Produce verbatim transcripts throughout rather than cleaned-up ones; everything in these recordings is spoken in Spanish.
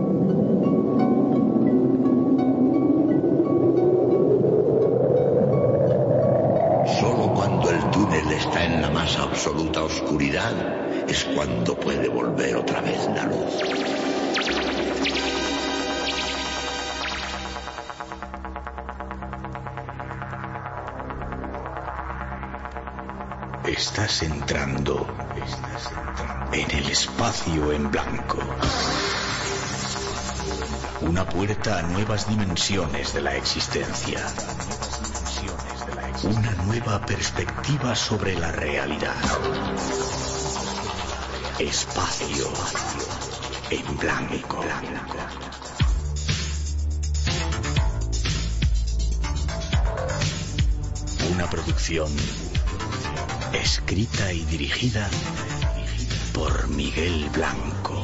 Solo cuando el túnel está en la más absoluta oscuridad es cuando puede volver otra vez la luz. Estás entrando, estás entrando en el espacio en blanco. Una puerta a nuevas dimensiones de la existencia. Una nueva perspectiva sobre la realidad. Espacio en blanco. Una producción escrita y dirigida por Miguel Blanco.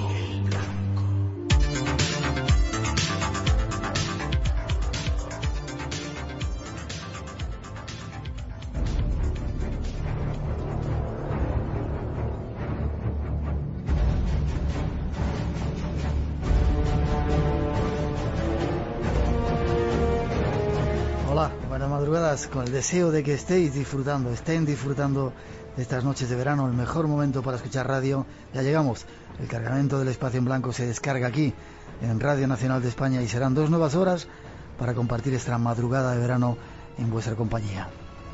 Hola, buenas madrugadas, con el deseo de que estéis disfrutando, estén disfrutando de estas noches de verano, el mejor momento para escuchar radio. Ya llegamos, el cargamento del espacio en blanco se descarga aquí en Radio Nacional de España y serán dos nuevas horas para compartir esta madrugada de verano en vuestra compañía.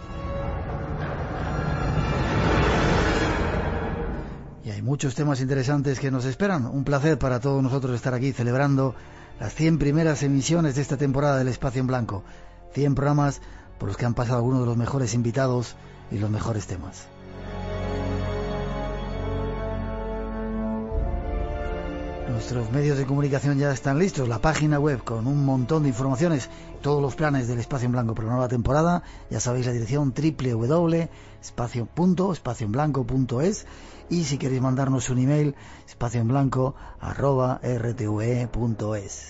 Y hay muchos temas interesantes que nos esperan. Un placer para todos nosotros estar aquí celebrando las cien primeras emisiones de esta temporada del espacio en blanco. cien programas por los que han pasado algunos de los mejores invitados y los mejores temas. Nuestros medios de comunicación ya están listos, la página web con un montón de informaciones, todos los planes del espacio en blanco para una nueva temporada. Ya sabéis la dirección doble u doble u doble punto espacio en blanco punto es, y si queréis mandarnos un email, espacioenblanco arroba r t v e punto es.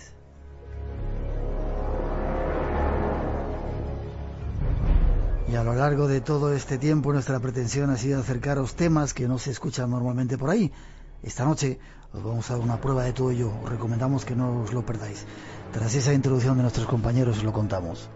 Y a lo largo de todo este tiempo nuestra pretensión ha sido acercaros temas que no se escuchan normalmente por ahí. Esta noche os vamos a dar una prueba de todo ello. Os recomendamos que no os lo perdáis. Tras esa introducción de nuestros compañeros os lo contamos.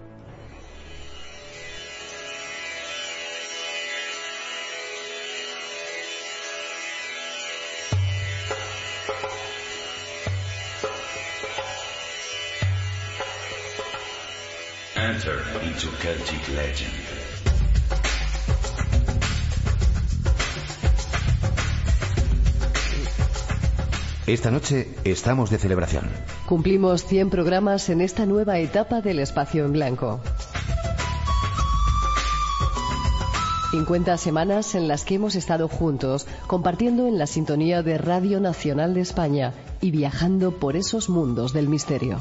Enter into Celtic legend. Esta noche estamos de celebración. Cumplimos cien programas en esta nueva etapa del espacio en blanco. cincuenta semanas en las que hemos estado juntos, compartiendo en la sintonía de Radio Nacional de España y viajando por esos mundos del misterio.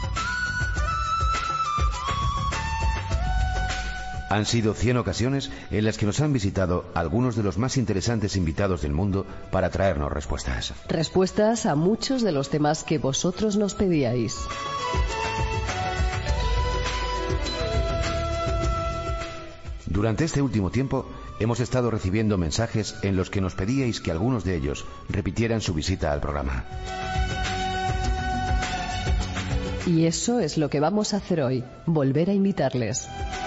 Han sido cien ocasiones en las que nos han visitado algunos de los más interesantes invitados del mundo para traernos respuestas. Respuestas a muchos de los temas que vosotros nos pedíais. Durante este último tiempo hemos estado recibiendo mensajes en los que nos pedíais que algunos de ellos repitieran su visita al programa. Y eso es lo que vamos a hacer hoy, volver a invitarles.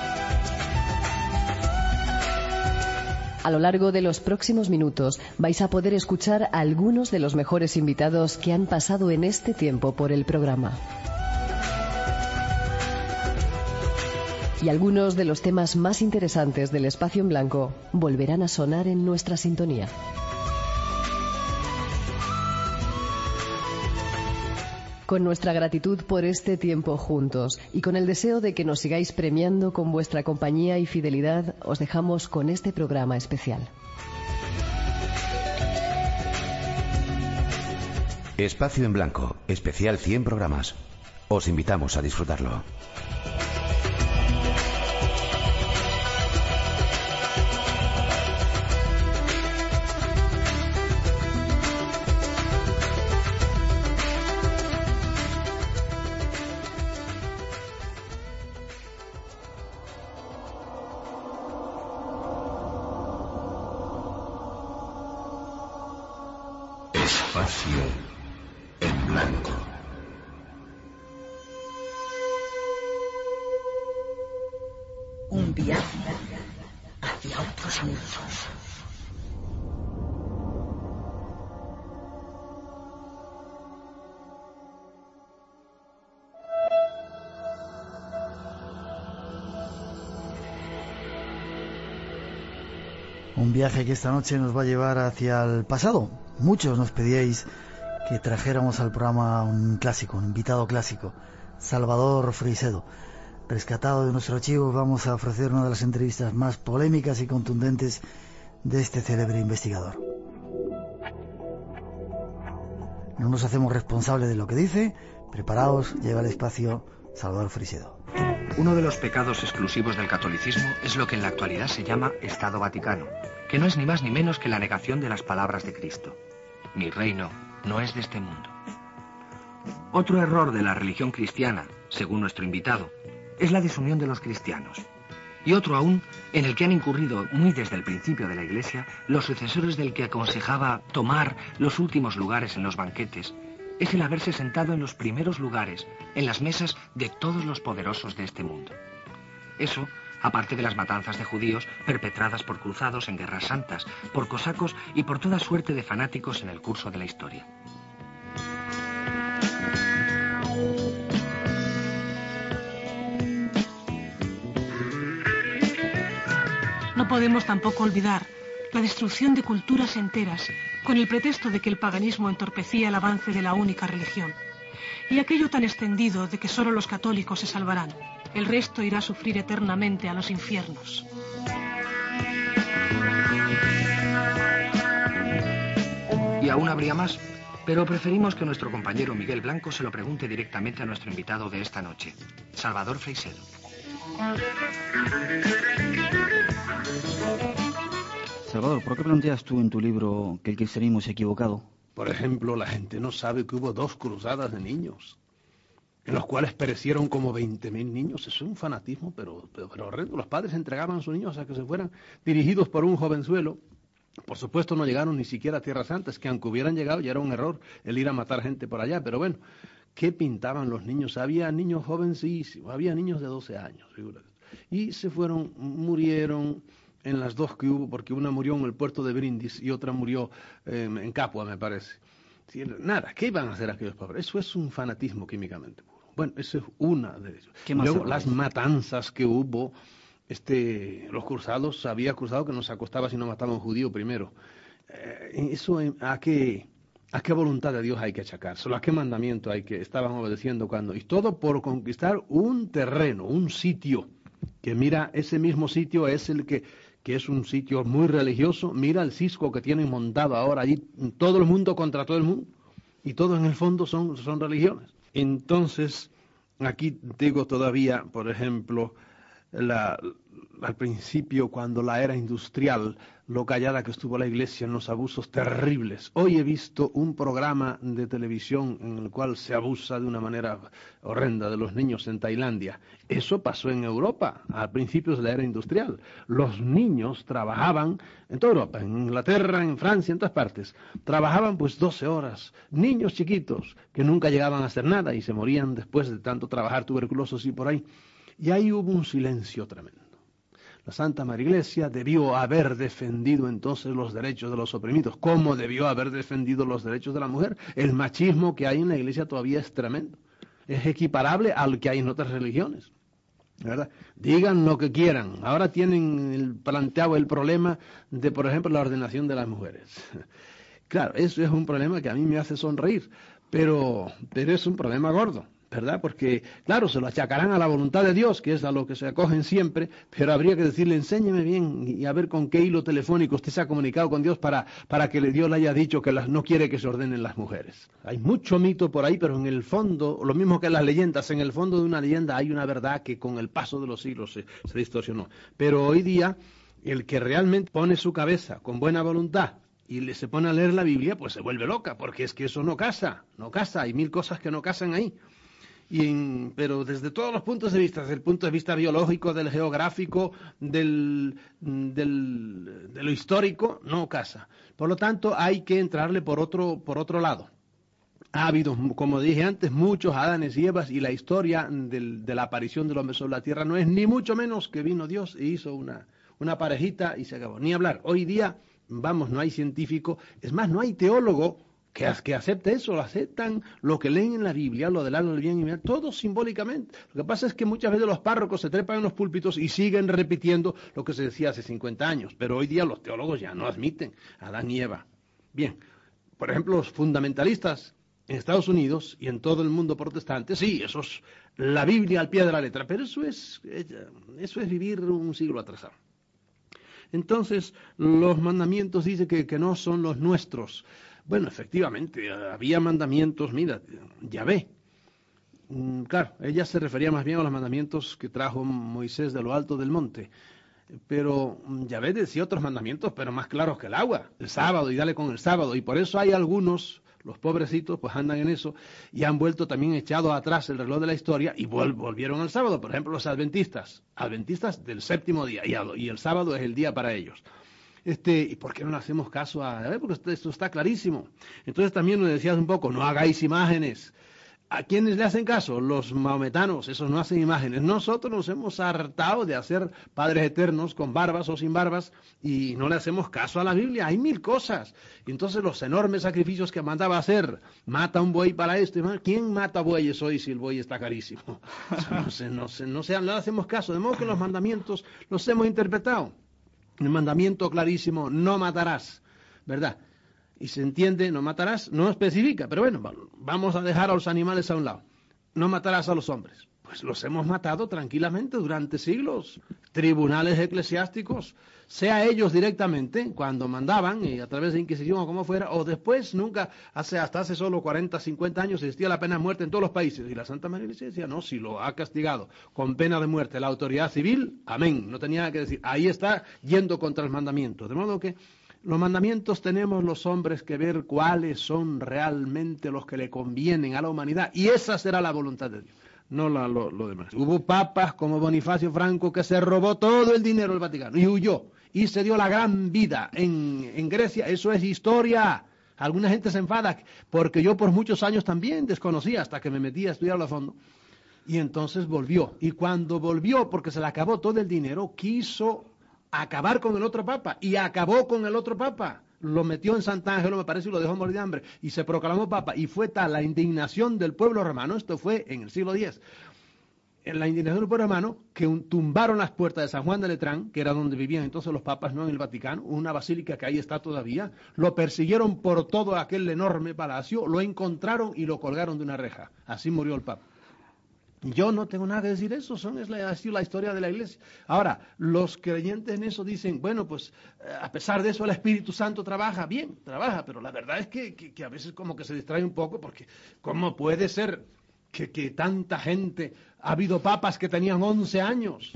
A lo largo de los próximos minutos vais a poder escuchar a algunos de los mejores invitados que han pasado en este tiempo por el programa. Y algunos de los temas más interesantes del espacio en blanco volverán a sonar en nuestra sintonía. Con nuestra gratitud por este tiempo juntos y con el deseo de que nos sigáis premiando con vuestra compañía y fidelidad, os dejamos con este programa especial. Espacio en blanco, especial cien programas. Os invitamos a disfrutarlo. Espacio en blanco. viaje hacia otros mundos. Un viaje que esta noche nos va a llevar hacia el pasado. Muchos nos pedíais que trajéramos al programa un clásico, un invitado clásico, Salvador Freixedo. Rescatado de nuestro archivo, vamos a ofrecer una de las entrevistas más polémicas y contundentes de este célebre investigador. No nos hacemos responsables de lo que dice. Preparaos, llega al espacio Salvador Freixedo. Uno de los pecados exclusivos del catolicismo es lo que en la actualidad se llama Estado Vaticano, que no es ni más ni menos que la negación de las palabras de Cristo. Mi reino no es de este mundo. Otro error de la religión cristiana, según nuestro invitado, es la desunión de los cristianos. Y otro aún, en el que han incurrido muy desde el principio de la Iglesia los sucesores del que aconsejaba tomar los últimos lugares en los banquetes, es el haberse sentado en los primeros lugares, en las mesas de todos los poderosos de este mundo. Eso, aparte de las matanzas de judíos perpetradas por cruzados en guerras santas, por cosacos y por toda suerte de fanáticos en el curso de la historia. No podemos tampoco olvidar la destrucción de culturas enteras, con el pretexto de que el paganismo entorpecía el avance de la única religión. Y aquello tan extendido de que solo los católicos se salvarán. El resto irá a sufrir eternamente a los infiernos. Y aún habría más, pero preferimos que nuestro compañero Miguel Blanco se lo pregunte directamente a nuestro invitado de esta noche, Salvador Freixedo. Salvador, ¿por qué planteas tú en tu libro que el cristianismo es equivocado? Por ejemplo, la gente no sabe que hubo dos cruzadas de niños, en los cuales perecieron como veinte mil niños. Eso es un fanatismo, pero, pero, pero horrendo. Los padres entregaban a sus niños a que se fueran dirigidos por un jovenzuelo. Por supuesto no llegaron ni siquiera a Tierra Santa, es que aunque hubieran llegado ya era un error el ir a matar gente por allá, pero bueno, ¿qué pintaban los niños? Había niños jovencísimos, había niños de doce años, figúrate. Y se fueron, murieron en las dos que hubo, porque una murió en el puerto de Brindis y otra murió eh, en Capua, me parece. Sí, nada, ¿qué iban a hacer aquellos pobres? Eso es un fanatismo químicamente puro. Bueno, eso es una de ellos. Luego, las matanzas que hubo, este, los cruzados, había cruzado que no se acostaba si no mataba a un judío primero. Eh, eso, ¿a qué, ¿a qué voluntad de Dios hay que achacárselo? ¿A qué mandamiento hay que estaban obedeciendo cuando? Y todo por conquistar un terreno, un sitio, que mira, ese mismo sitio es el que... que es un sitio muy religioso. Mira el cisco que tienen montado ahora allí, todo el mundo contra todo el mundo, y todo en el fondo son, son religiones. Entonces, aquí digo todavía, por ejemplo, la, al principio, cuando la era industrial, lo callada que estuvo la Iglesia en los abusos terribles. Hoy he visto un programa de televisión en el cual se abusa de una manera horrenda de los niños en Tailandia. Eso pasó en Europa, a principios de la era industrial. Los niños trabajaban en toda Europa, en Inglaterra, en Francia, en todas partes. Trabajaban pues doce horas. Niños chiquitos que nunca llegaban a hacer nada y se morían después de tanto trabajar, tuberculosos y por ahí. Y ahí hubo un silencio tremendo. La Santa Madre Iglesia debió haber defendido entonces los derechos de los oprimidos. ¿Cómo debió haber defendido los derechos de la mujer? El machismo que hay en la Iglesia todavía es tremendo. Es equiparable al que hay en otras religiones, ¿verdad? Digan lo que quieran. Ahora tienen el, planteado el problema de, por ejemplo, la ordenación de las mujeres. Claro, eso es un problema que a mí me hace sonreír, pero, pero es un problema gordo, ¿verdad? Porque, claro, se lo achacarán a la voluntad de Dios, que es a lo que se acogen siempre, pero habría que decirle, enséñeme bien y a ver con qué hilo telefónico usted se ha comunicado con Dios para, para que Dios le haya dicho que las, no quiere que se ordenen las mujeres. Hay mucho mito por ahí, pero en el fondo, lo mismo que las leyendas, en el fondo de una leyenda hay una verdad que con el paso de los siglos se, se distorsionó. Pero hoy día, el que realmente pone su cabeza con buena voluntad y le se pone a leer la Biblia, pues se vuelve loca, porque es que eso no casa, no casa, hay mil cosas que no casan ahí. Y en, pero desde todos los puntos de vista, desde el punto de vista biológico, del geográfico, del, del, de lo histórico, no casa. Por lo tanto, hay que entrarle por otro, por otro lado. Ha habido, como dije antes, muchos Adanes y Evas, y la historia del, de la aparición del hombre sobre la tierra no es ni mucho menos que vino Dios e hizo una, una parejita y se acabó. Ni hablar. Hoy día, vamos, no hay científico, es más, no hay teólogo que, que acepte eso, lo aceptan lo que leen en la Biblia, lo del alma, el bien y el mal, todo simbólicamente. Lo que pasa es que muchas veces los párrocos se trepan en los púlpitos y siguen repitiendo lo que se decía hace cincuenta años, pero hoy día los teólogos ya no admiten a Adán y Eva. Bien, por ejemplo, los fundamentalistas en Estados Unidos y en todo el mundo protestante, sí, eso es la Biblia al pie de la letra, pero eso es, eso es vivir un siglo atrasado. Entonces, los mandamientos dicen que, que no son los nuestros. Bueno, efectivamente, había mandamientos, mira, Yahvé. Claro, ella se refería más bien a los mandamientos que trajo Moisés de lo alto del monte. Pero Yahvé decía otros mandamientos, pero más claros que el agua. El sábado, y dale con el sábado. Y por eso hay algunos, los pobrecitos, pues andan en eso, y han vuelto también echado atrás el reloj de la historia, y vol volvieron al sábado. Por ejemplo, los adventistas, adventistas del séptimo día, y, y el sábado es el día para ellos. Este, ¿y por qué no le hacemos caso a Yahvé? Porque esto está clarísimo. Entonces también nos decías un poco, no hagáis imágenes. ¿A quiénes le hacen caso? Los maometanos, esos no hacen imágenes. Nosotros nos hemos hartado de hacer padres eternos con barbas o sin barbas y no le hacemos caso a la Biblia. Hay mil cosas. Y entonces los enormes sacrificios que mandaba hacer, mata un buey para esto. ¿Quién mata bueyes hoy si el buey está carísimo? O sea, no sé, no sé, no sé, no le hacemos caso. De modo que los mandamientos los hemos interpretado. El mandamiento clarísimo, no matarás, ¿verdad? Y se entiende, no matarás, no especifica, pero bueno, vamos a dejar a los animales a un lado. No matarás a los hombres. Pues los hemos matado tranquilamente durante siglos. Tribunales eclesiásticos, sea ellos directamente, cuando mandaban, y a través de Inquisición o como fuera, o después, nunca, hace hasta hace solo cuarenta, cincuenta años existía la pena de muerte en todos los países. Y la Santa Madre Iglesia decía, no, si lo ha castigado con pena de muerte la autoridad civil, amén, no tenía nada que decir. Ahí está yendo contra el mandamiento. De modo que los mandamientos tenemos los hombres que ver cuáles son realmente los que le convienen a la humanidad, y esa será la voluntad de Dios, no la, lo, lo demás. Hubo papas como Bonifacio Franco que se robó todo el dinero del Vaticano y huyó, y se dio la gran vida en, en Grecia. Eso es historia. Alguna gente se enfada porque yo por muchos años también desconocía hasta que me metí a estudiarlo a fondo, y entonces volvió, y cuando volvió, porque se le acabó todo el dinero, quiso acabar con el otro papa, y acabó con el otro papa, lo metió en Sant'Angelo, me parece, y lo dejó morir de hambre, y se proclamó papa, y fue tal la indignación del pueblo romano, esto fue en el siglo diez, en la indignación del pueblo romano, que un, tumbaron las puertas de San Juan de Letrán, que era donde vivían entonces los papas, no en el Vaticano, una basílica que ahí está todavía, lo persiguieron por todo aquel enorme palacio, lo encontraron y lo colgaron de una reja, así murió el papa. Yo no tengo nada que decir eso, son, es la, ha sido la historia de la Iglesia. Ahora, los creyentes en eso dicen, bueno, pues a pesar de eso el Espíritu Santo trabaja, bien, trabaja, pero la verdad es que, que, que a veces como que se distrae un poco, porque ¿cómo puede ser que, que tanta gente, ha habido papas que tenían once años?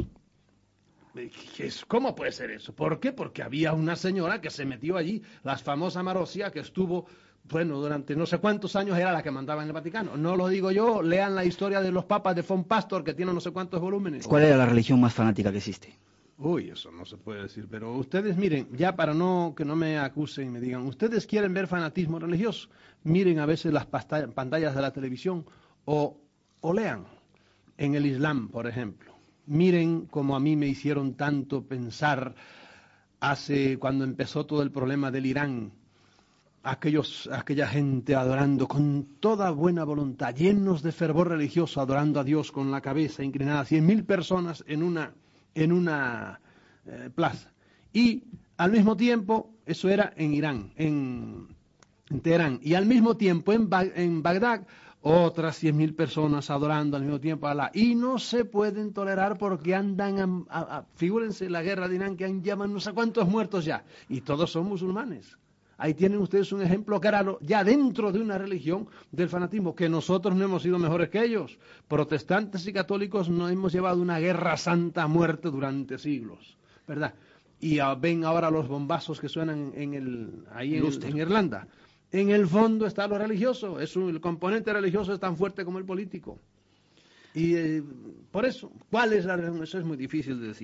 ¿Cómo puede ser eso? ¿Por qué? Porque había una señora que se metió allí, la famosa Marosia, que estuvo... Bueno, durante no sé cuántos años era la que mandaba en el Vaticano. No lo digo yo, lean la historia de los papas de von Pastor, que tiene no sé cuántos volúmenes. ¿Cuál era la religión más fanática que existe? Uy, eso no se puede decir, pero ustedes miren, ya para no que no me acusen y me digan, ustedes quieren ver fanatismo religioso, miren a veces las pantallas de la televisión o, o lean en el Islam, por ejemplo. Miren como a mí me hicieron tanto pensar hace cuando empezó todo el problema del Irán. Aquellos, aquella gente adorando con toda buena voluntad, llenos de fervor religioso, adorando a Dios con la cabeza inclinada, cien mil personas en una, en una eh, plaza. Y al mismo tiempo, eso era en Irán, en, en Teherán, y al mismo tiempo en, ba en Bagdad, otras cien mil personas adorando al mismo tiempo a Alá. Y no se pueden tolerar porque andan, a, a, a, figúrense la guerra de Irán, que han llaman no sé cuántos muertos ya, y todos son musulmanes. Ahí tienen ustedes un ejemplo claro, ya dentro de una religión del fanatismo, que nosotros no hemos sido mejores que ellos. Protestantes y católicos nos hemos llevado una guerra santa a muerte durante siglos, ¿verdad? Y a, ven ahora los bombazos que suenan en el, ahí en, en Irlanda. En el fondo está lo religioso, es un, el componente religioso es tan fuerte como el político. Y eh, por eso, ¿cuál es la religión? Eso es muy difícil de decir.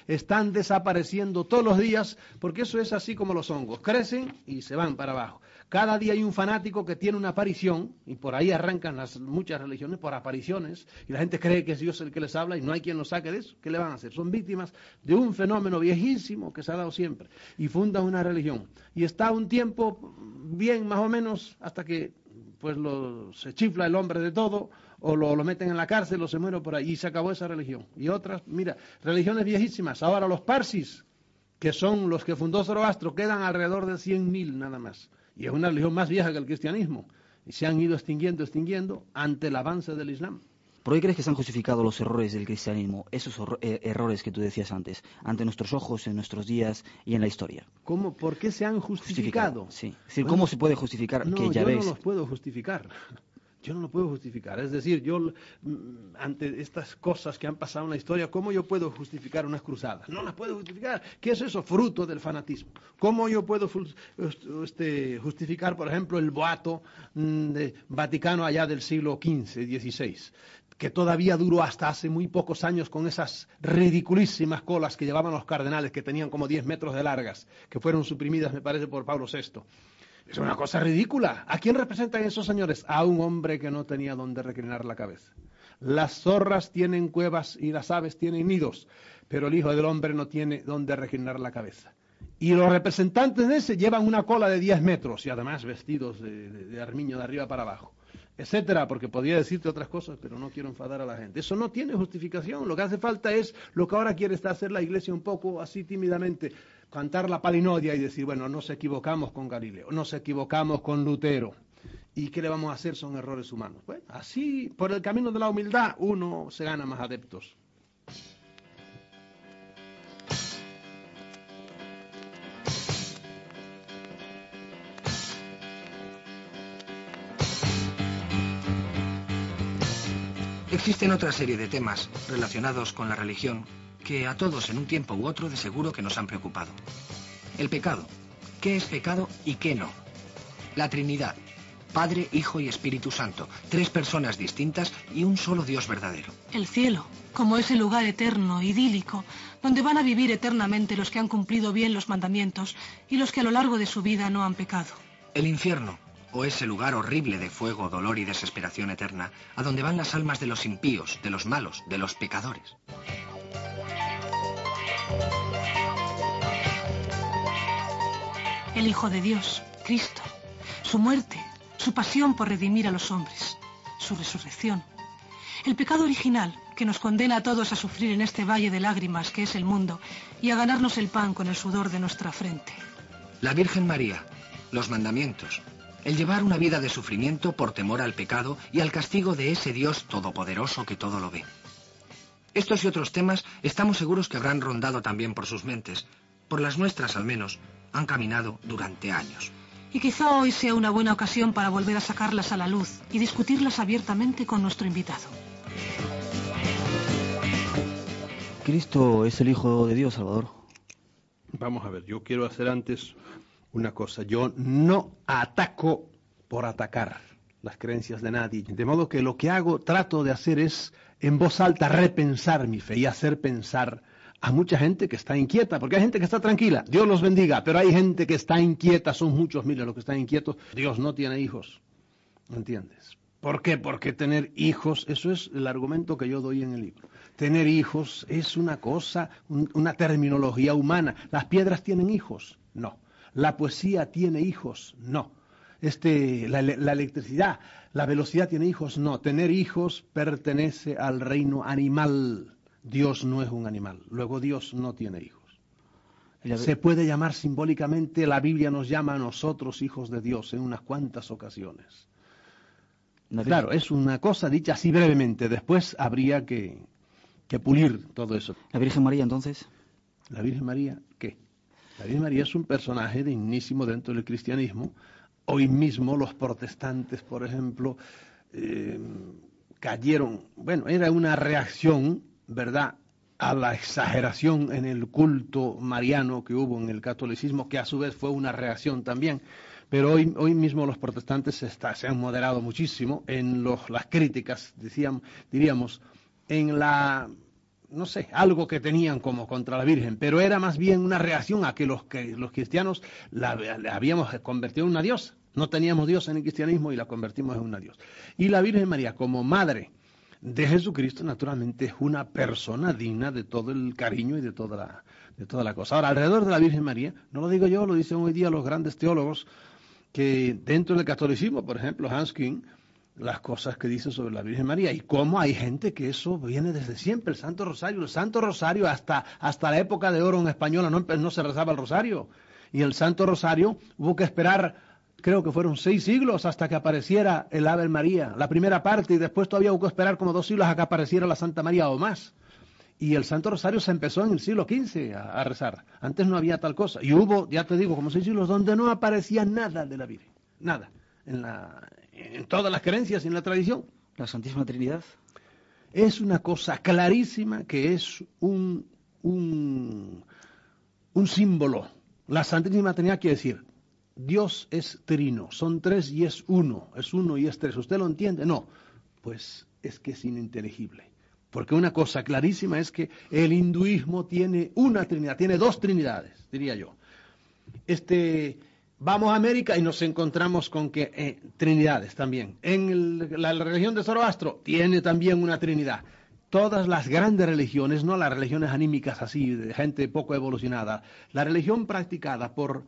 están desapareciendo todos los días, porque eso es así como los hongos, crecen y se van para abajo. Cada día hay un fanático que tiene una aparición, y por ahí arrancan las muchas religiones, por apariciones, y la gente cree que es Dios el que les habla y no hay quien los saque de eso. ¿Qué le van a hacer? Son víctimas de un fenómeno viejísimo que se ha dado siempre, y fundan una religión. Y está un tiempo bien, más o menos, hasta que pues lo, se chifla el hombre de todo, o lo, lo meten en la cárcel, o se muere por ahí, y se acabó esa religión. Y otras, mira, religiones viejísimas. Ahora los parsis, que son los que fundó Zoroastro, quedan alrededor de cien mil nada más. Y es una religión más vieja que el cristianismo. Y se han ido extinguiendo, extinguiendo, ante el avance del Islam. ¿Por qué crees que se han justificado los errores del cristianismo, esos er errores que tú decías antes, ante nuestros ojos, en nuestros días y en la historia? ¿Cómo? ¿Por qué se han justificado? justificado sí. Es decir, bueno, ¿cómo se puede justificar no, que ya yo ves? no los puedo justificar. Yo no lo puedo justificar. Es decir, yo, ante estas cosas que han pasado en la historia, ¿cómo yo puedo justificar unas cruzadas? No las puedo justificar. ¿Qué es eso? Fruto del fanatismo. ¿Cómo yo puedo este, justificar, por ejemplo, el boato de Vaticano allá del siglo quince, dieciséis? Que todavía duró hasta hace muy pocos años con esas ridiculísimas colas que llevaban los cardenales, que tenían como diez metros de largas, que fueron suprimidas, me parece, por Pablo sexto. Es una cosa ridícula. ¿A quién representan esos señores? A un hombre que no tenía donde reclinar la cabeza. Las zorras tienen cuevas y las aves tienen nidos, pero el Hijo del Hombre no tiene donde reclinar la cabeza. Y los representantes de ese llevan una cola de diez metros y además vestidos de, de, de armiño de arriba para abajo, etcétera, porque podría decirte otras cosas, pero no quiero enfadar a la gente. Eso no tiene justificación. Lo que hace falta es lo que ahora quiere hacer la Iglesia un poco así tímidamente, cantar la palinodia y decir, bueno, nos equivocamos con Galileo, nos equivocamos con Lutero. ¿Y qué le vamos a hacer? Son errores humanos. Bueno, así, por el camino de la humildad, uno se gana más adeptos. Existen otra serie de temas relacionados con la religión que a todos en un tiempo u otro de seguro que nos han preocupado. El pecado. ¿Qué es pecado y qué no? La Trinidad. Padre, Hijo y Espíritu Santo. Tres personas distintas y un solo Dios verdadero. El cielo, como ese lugar eterno, idílico, donde van a vivir eternamente los que han cumplido bien los mandamientos y los que a lo largo de su vida no han pecado. El infierno. O ese lugar horrible de fuego, dolor y desesperación eterna, a donde van las almas de los impíos, de los malos, de los pecadores. El Hijo de Dios, Cristo, su muerte, su pasión por redimir a los hombres, su resurrección. El pecado original, que nos condena a todos a sufrir en este valle de lágrimas que es el mundo y a ganarnos el pan con el sudor de nuestra frente. La Virgen María, los mandamientos. El llevar una vida de sufrimiento por temor al pecado y al castigo de ese Dios todopoderoso que todo lo ve. Estos y otros temas estamos seguros que habrán rondado también por sus mentes, por las nuestras al menos, han caminado durante años. Y quizá hoy sea una buena ocasión para volver a sacarlas a la luz y discutirlas abiertamente con nuestro invitado. Cristo es el Hijo de Dios, Salvador. Vamos a ver, yo quiero hacer antes una cosa. Yo no ataco por atacar las creencias de nadie. De modo que lo que hago, trato de hacer es, en voz alta, repensar mi fe y hacer pensar a mucha gente que está inquieta, porque hay gente que está tranquila, Dios los bendiga, pero hay gente que está inquieta, son muchos miles los que están inquietos. Dios no tiene hijos, ¿me entiendes? ¿Por qué? Porque tener hijos, eso es el argumento que yo doy en el libro. Tener hijos es una cosa, un, una terminología humana. ¿Las piedras tienen hijos? No. ¿La poesía tiene hijos? No. Este, la, la electricidad, la velocidad tiene hijos? No. Tener hijos pertenece al reino animal. Dios no es un animal. Luego Dios no tiene hijos. Se puede llamar simbólicamente, la Biblia nos llama a nosotros hijos de Dios en unas cuantas ocasiones. Claro, es una cosa dicha así brevemente. Después habría que, que pulir todo eso. ¿La Virgen María entonces? ¿La Virgen María qué? La Virgen María es un personaje dignísimo dentro del cristianismo. Hoy mismo los protestantes, por ejemplo, eh, cayeron, bueno, era una reacción, ¿verdad?, a la exageración en el culto mariano que hubo en el catolicismo, que a su vez fue una reacción también. Pero hoy, hoy mismo los protestantes se, está, se han moderado muchísimo en los, las críticas, decíamos, diríamos, en la no sé, algo que tenían como contra la Virgen, pero era más bien una reacción a que los, que, los cristianos la, la habíamos convertido en una diosa. No teníamos Dios en el cristianismo y la convertimos en una diosa. Y la Virgen María, como madre de Jesucristo, naturalmente es una persona digna de todo el cariño y de toda la, de toda la cosa. Ahora, alrededor de la Virgen María, no lo digo yo, lo dicen hoy día los grandes teólogos, que dentro del catolicismo, por ejemplo, Hans Küng, las cosas que dice sobre la Virgen María y cómo hay gente que eso viene desde siempre, el Santo Rosario, el Santo Rosario hasta, hasta la época de oro en española no, no se rezaba el Rosario, y el Santo Rosario hubo que esperar, creo que fueron seis siglos hasta que apareciera el Ave María, la primera parte, y después todavía hubo que esperar como dos siglos hasta que apareciera la Santa María o más. Y el Santo Rosario se empezó en el siglo quince a, a rezar, antes no había tal cosa, y hubo, ya te digo, como seis siglos donde no aparecía nada de la Virgen, nada, en la... en todas las creencias y en la tradición. La Santísima Trinidad es una cosa clarísima que es un, un, un símbolo. La Santísima Trinidad quiere decir, Dios es trino, son tres y es uno, es uno y es tres. ¿Usted lo entiende? No, pues es que es ininteligible. Porque una cosa clarísima es que el hinduismo tiene una trinidad, tiene dos trinidades, diría yo. Este... Vamos a América y nos encontramos con que eh, trinidades también. En el, la, la religión de Zoroastro tiene también una trinidad. Todas las grandes religiones, no las religiones anímicas así, de gente poco evolucionada, la religión practicada por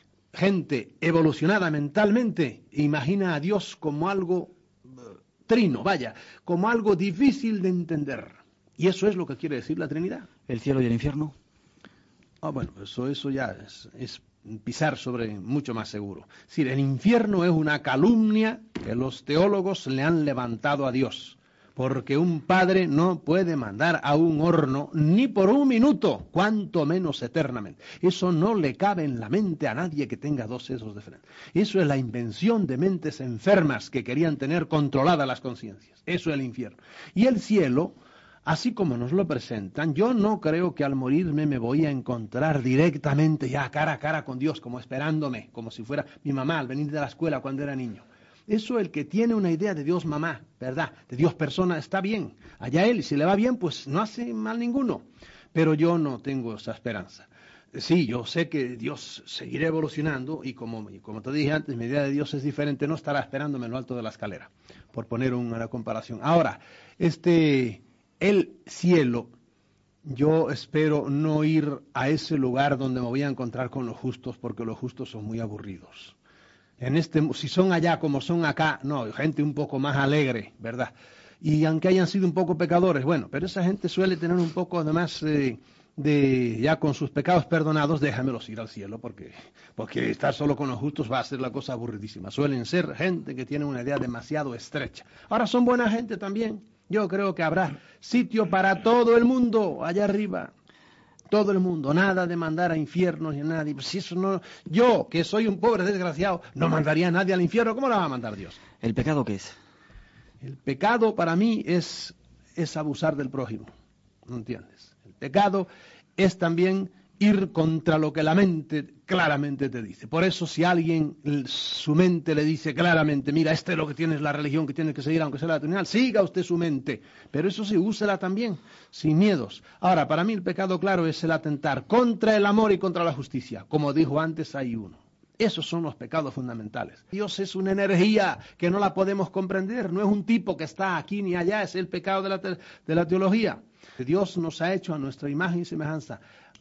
gente evolucionada mentalmente, imagina a Dios como algo uh, trino, vaya, como algo difícil de entender. Y eso es lo que quiere decir la Trinidad. ¿El cielo y el infierno? Ah, bueno, eso, eso ya es... es pisar sobre mucho más seguro. Es decir, el infierno es una calumnia que los teólogos le han levantado a Dios, porque un padre no puede mandar a un horno ni por un minuto, cuanto menos eternamente. Eso no le cabe en la mente a nadie que tenga dos sesos de frente. Eso es la invención de mentes enfermas que querían tener controladas las conciencias. Eso es el infierno. Y el cielo, así como nos lo presentan, yo no creo que al morirme me voy a encontrar directamente ya cara a cara con Dios, como esperándome, como si fuera mi mamá al venir de la escuela cuando era niño. Eso, el que tiene una idea de Dios mamá, ¿verdad?, de Dios persona, está bien. Allá él, si le va bien, pues no hace mal ninguno. Pero yo no tengo esa esperanza. Sí, yo sé que Dios seguirá evolucionando y como, y como te dije antes, mi idea de Dios es diferente, no estará esperándome en lo alto de la escalera, por poner una comparación. Ahora, este... el cielo, yo espero no ir a ese lugar donde me voy a encontrar con los justos, porque los justos son muy aburridos. En este, si son allá como son acá, no, gente un poco más alegre, ¿verdad? Y aunque hayan sido un poco pecadores, bueno, pero esa gente suele tener un poco además eh, de, ya con sus pecados perdonados, déjamelos ir al cielo, porque, porque estar solo con los justos va a ser la cosa aburridísima. Suelen ser gente que tiene una idea demasiado estrecha. Ahora son buena gente también. Yo creo que habrá sitio para todo el mundo allá arriba, todo el mundo, nada de mandar a infiernos ni a nadie. Pues si eso no, yo, que soy un pobre desgraciado, no mandaría a nadie al infierno. ¿Cómo la va a mandar Dios? ¿El pecado qué es? El pecado para mí es, es abusar del prójimo, ¿no entiendes? El pecado es también ir contra lo que la mente claramente te dice. Por eso si alguien, su mente le dice claramente, mira, esta es lo que tiene, es la religión que tiene que seguir, aunque sea la Trinidad, siga usted su mente. Pero eso sí, úsela también, sin miedos. Ahora, para mí el pecado claro es el atentar contra el amor y contra la justicia. Como dijo antes, hay uno. Esos son los pecados fundamentales. Dios es una energía que no la podemos comprender, no es un tipo que está aquí ni allá, es el pecado de la, te de la teología. Dios nos ha hecho a nuestra imagen y semejanza.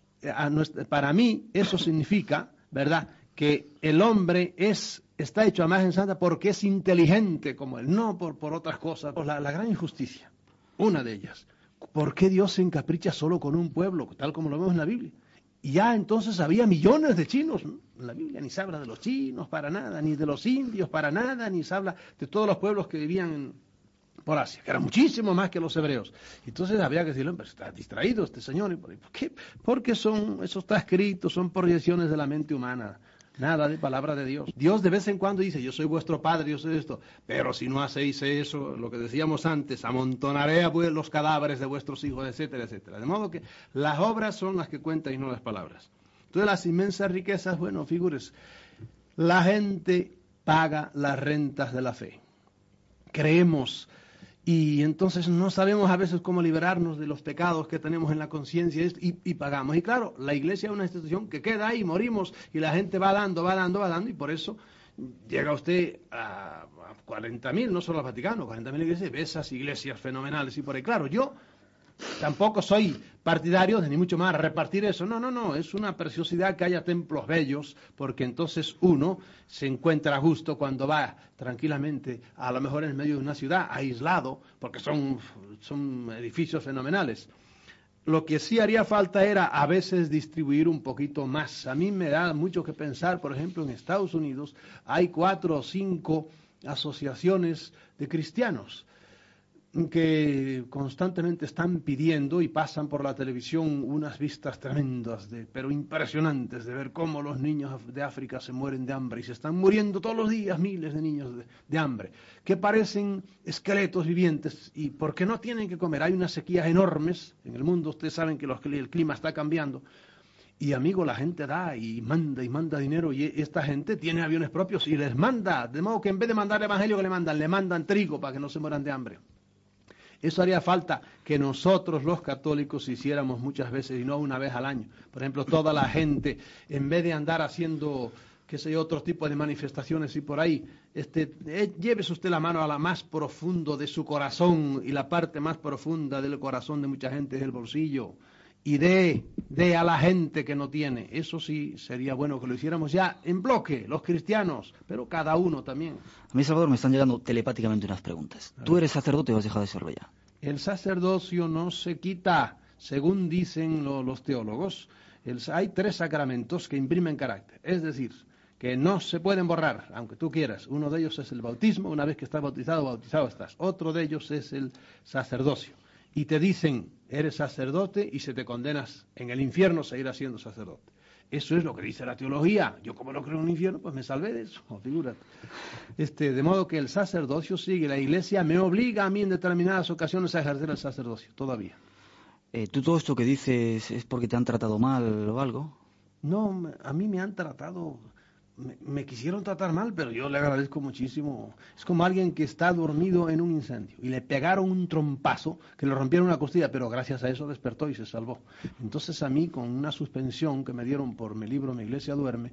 A nuestra, para mí eso significa, ¿verdad?, que el hombre es, está hecho a imagen santa porque es inteligente como él, no por, por otras cosas. Por la, la gran injusticia, una de ellas. ¿Por qué Dios se encapricha solo con un pueblo, tal como lo vemos en la Biblia? Y ya entonces había millones de chinos, ¿no? En la Biblia ni se habla de los chinos para nada, ni de los indios para nada, ni se habla de todos los pueblos que vivían en, por Asia, que eran muchísimo más que los hebreos. Entonces habría que decirle, pero está distraído este señor. ¿Por qué? Porque son, eso está escrito, son proyecciones de la mente humana, nada de palabra de Dios. Dios de vez en cuando dice, yo soy vuestro padre, yo soy esto, pero si no hacéis eso, lo que decíamos antes, amontonaré a los cadáveres de vuestros hijos, etcétera, etcétera. De modo que las obras son las que cuentan y no las palabras. Entonces las inmensas riquezas, bueno, figures, la gente paga las rentas de la fe. Creemos Y entonces no sabemos a veces cómo liberarnos de los pecados que tenemos en la conciencia y, y pagamos. Y claro, la iglesia es una institución que queda ahí, morimos, y la gente va dando, va dando, va dando, y por eso llega usted a, a cuarenta mil, no solo al Vaticano, cuarenta mil iglesias, ve esas iglesias fenomenales y por ahí. Claro, yo tampoco soy partidario de ni mucho más repartir eso. No, no, no, es una preciosidad que haya templos bellos, porque entonces uno se encuentra a gusto cuando va tranquilamente, a lo mejor en el medio de una ciudad, aislado, porque son, son edificios fenomenales. Lo que sí haría falta era a veces distribuir un poquito más. A mí me da mucho que pensar, por ejemplo, en Estados Unidos hay cuatro o cinco asociaciones de cristianos que constantemente están pidiendo y pasan por la televisión unas vistas tremendas, de, pero impresionantes, de ver cómo los niños de África se mueren de hambre y se están muriendo todos los días miles de niños de, de hambre, que parecen esqueletos vivientes y porque no tienen que comer. Hay unas sequías enormes en el mundo, ustedes saben que los, el clima está cambiando. Y amigo, la gente da y manda y manda dinero y esta gente tiene aviones propios y les manda, de modo que en vez de mandar el evangelio que le mandan, le mandan trigo para que no se mueran de hambre. Eso haría falta que nosotros los católicos hiciéramos muchas veces y no una vez al año. Por ejemplo, toda la gente, en vez de andar haciendo, qué sé yo, otro tipo de manifestaciones y por ahí, este, eh, llévese usted la mano a la más profundo de su corazón y la parte más profunda del corazón de mucha gente es el bolsillo. Y dé, dé a la gente que no tiene. Eso sí sería bueno que lo hiciéramos ya en bloque, los cristianos, pero cada uno también. A mí, Salvador, me están llegando telepáticamente unas preguntas. ¿Tú eres sacerdote o has dejado de serlo ya? El sacerdocio no se quita, según dicen lo, los teólogos. El, hay tres sacramentos que imprimen carácter, es decir, que no se pueden borrar, aunque tú quieras. Uno de ellos es el bautismo, una vez que estás bautizado, bautizado estás. Otro de ellos es el sacerdocio. Y te dicen, eres sacerdote y se te condenas en el infierno a seguir siendo sacerdote. Eso es lo que dice la teología. Yo como no creo en un infierno, pues me salvé de eso, figúrate. Este, de modo que el sacerdocio sigue. La Iglesia me obliga a mí en determinadas ocasiones a ejercer el sacerdocio, todavía. Eh, ¿Tú todo esto que dices es porque te han tratado mal o algo? No, a mí me han tratado... Me, me quisieron tratar mal, pero yo le agradezco muchísimo. Es como alguien que está dormido en un incendio y le pegaron un trompazo que le rompieron una costilla, pero gracias a eso despertó y se salvó. Entonces a mí, con una suspensión que me dieron por mi libro Mi Iglesia Duerme,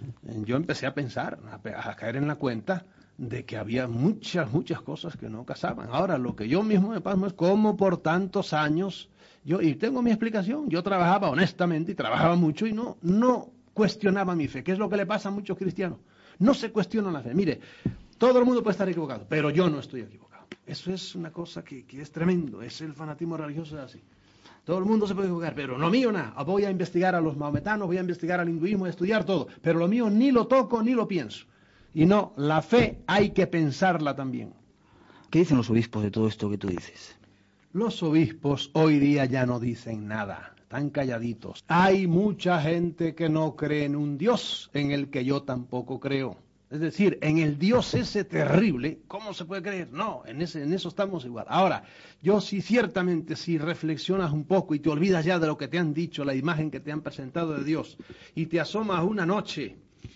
yo empecé a pensar, a, a caer en la cuenta de que había muchas, muchas cosas que no casaban. Ahora, lo que yo mismo me pasmo es cómo por tantos años, yo y tengo mi explicación, yo trabajaba honestamente y trabajaba mucho y no, no cuestionaba mi fe, que es lo que le pasa a muchos cristianos. No se cuestiona la fe. Mire, todo el mundo puede estar equivocado, pero yo no estoy equivocado. Eso es una cosa que, que es tremendo, es el fanatismo religioso así. Todo el mundo se puede equivocar, pero lo mío nada. Voy a investigar a los maometanos, voy a investigar al hinduismo, a estudiar todo, pero lo mío ni lo toco ni lo pienso. Y no, la fe hay que pensarla también. ¿Qué dicen los obispos de todo esto que tú dices? Los obispos hoy día ya no dicen nada. Están calladitos. Hay mucha gente que no cree en un Dios en el que yo tampoco creo. Es decir, en el Dios ese terrible, ¿cómo se puede creer? No, en, ese, en eso estamos igual. Ahora, yo sí ciertamente, si reflexionas un poco y te olvidas ya de lo que te han dicho, la imagen que te han presentado de Dios, y te asomas una noche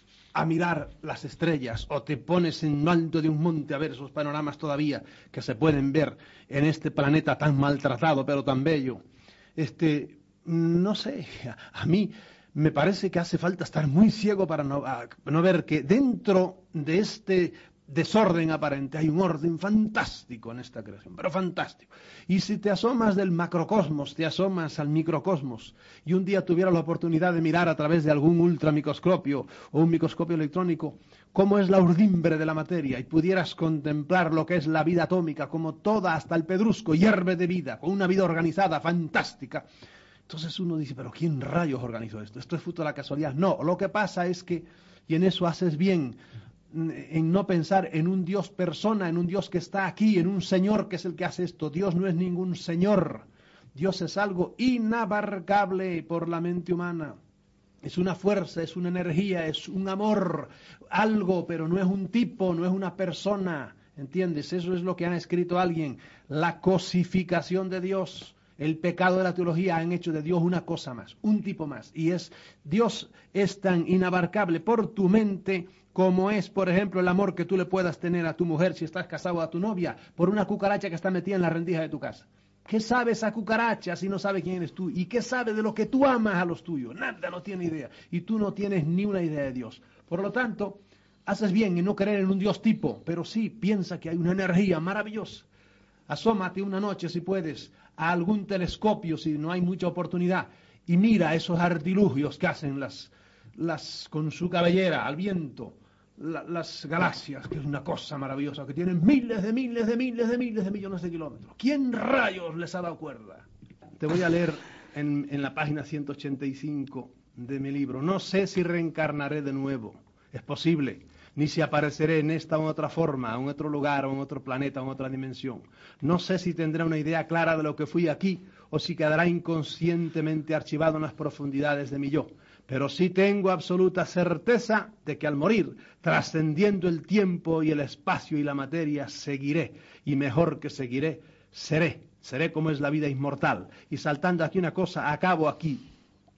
a mirar las estrellas, o te pones en lo alto de un monte a ver esos panoramas todavía que se pueden ver en este planeta tan maltratado, pero tan bello, este... No sé, a mí me parece que hace falta estar muy ciego para no, no ver que dentro de este desorden aparente hay un orden fantástico en esta creación, pero fantástico. Y si te asomas del macrocosmos, te asomas al microcosmos, y un día tuvieras la oportunidad de mirar a través de algún ultramicroscopio o un microscopio electrónico cómo es la urdimbre de la materia, y pudieras contemplar lo que es la vida atómica, como toda, hasta el pedrusco, hierve de vida, con una vida organizada, fantástica. Entonces uno dice, pero ¿quién rayos organizó esto? ¿Esto es fruto de la casualidad? No, lo que pasa es que, y en eso haces bien, en no pensar en un Dios persona, en un Dios que está aquí, en un Señor que es el que hace esto. Dios no es ningún Señor. Dios es algo inabarcable por la mente humana. Es una fuerza, es una energía, es un amor, algo, pero no es un tipo, no es una persona. ¿Entiendes? Eso es lo que ha escrito alguien. La cosificación de Dios. El pecado de la teología han hecho de Dios una cosa más, un tipo más. Y es, Dios es tan inabarcable por tu mente como es, por ejemplo, el amor que tú le puedas tener a tu mujer si estás casado, a tu novia, por una cucaracha que está metida en la rendija de tu casa. ¿Qué sabe esa cucaracha si no sabe quién eres tú? ¿Y qué sabe de lo que tú amas a los tuyos? Nada, no tiene idea. Y tú no tienes ni una idea de Dios. Por lo tanto, haces bien en no creer en un Dios tipo, pero sí piensa que hay una energía maravillosa. Asómate una noche, si puedes, a algún telescopio, si no hay mucha oportunidad, y mira esos artilugios que hacen las, las con su cabellera al viento, la, las galaxias, que es una cosa maravillosa, que tienen miles de miles de miles de miles de millones de kilómetros. ¿Quién rayos les ha dado cuerda? Te voy a leer en, en la página ciento ochenta y cinco de mi libro. No sé si reencarnaré de nuevo. Es posible. Ni si apareceré en esta u otra forma, en otro lugar, o en otro planeta, o en otra dimensión. No sé si tendré una idea clara de lo que fui aquí, o si quedará inconscientemente archivado en las profundidades de mi yo. Pero sí tengo absoluta certeza de que al morir, trascendiendo el tiempo y el espacio y la materia, seguiré, y mejor que seguiré, seré. Seré como es la vida inmortal. Y saltando aquí una cosa, acabo aquí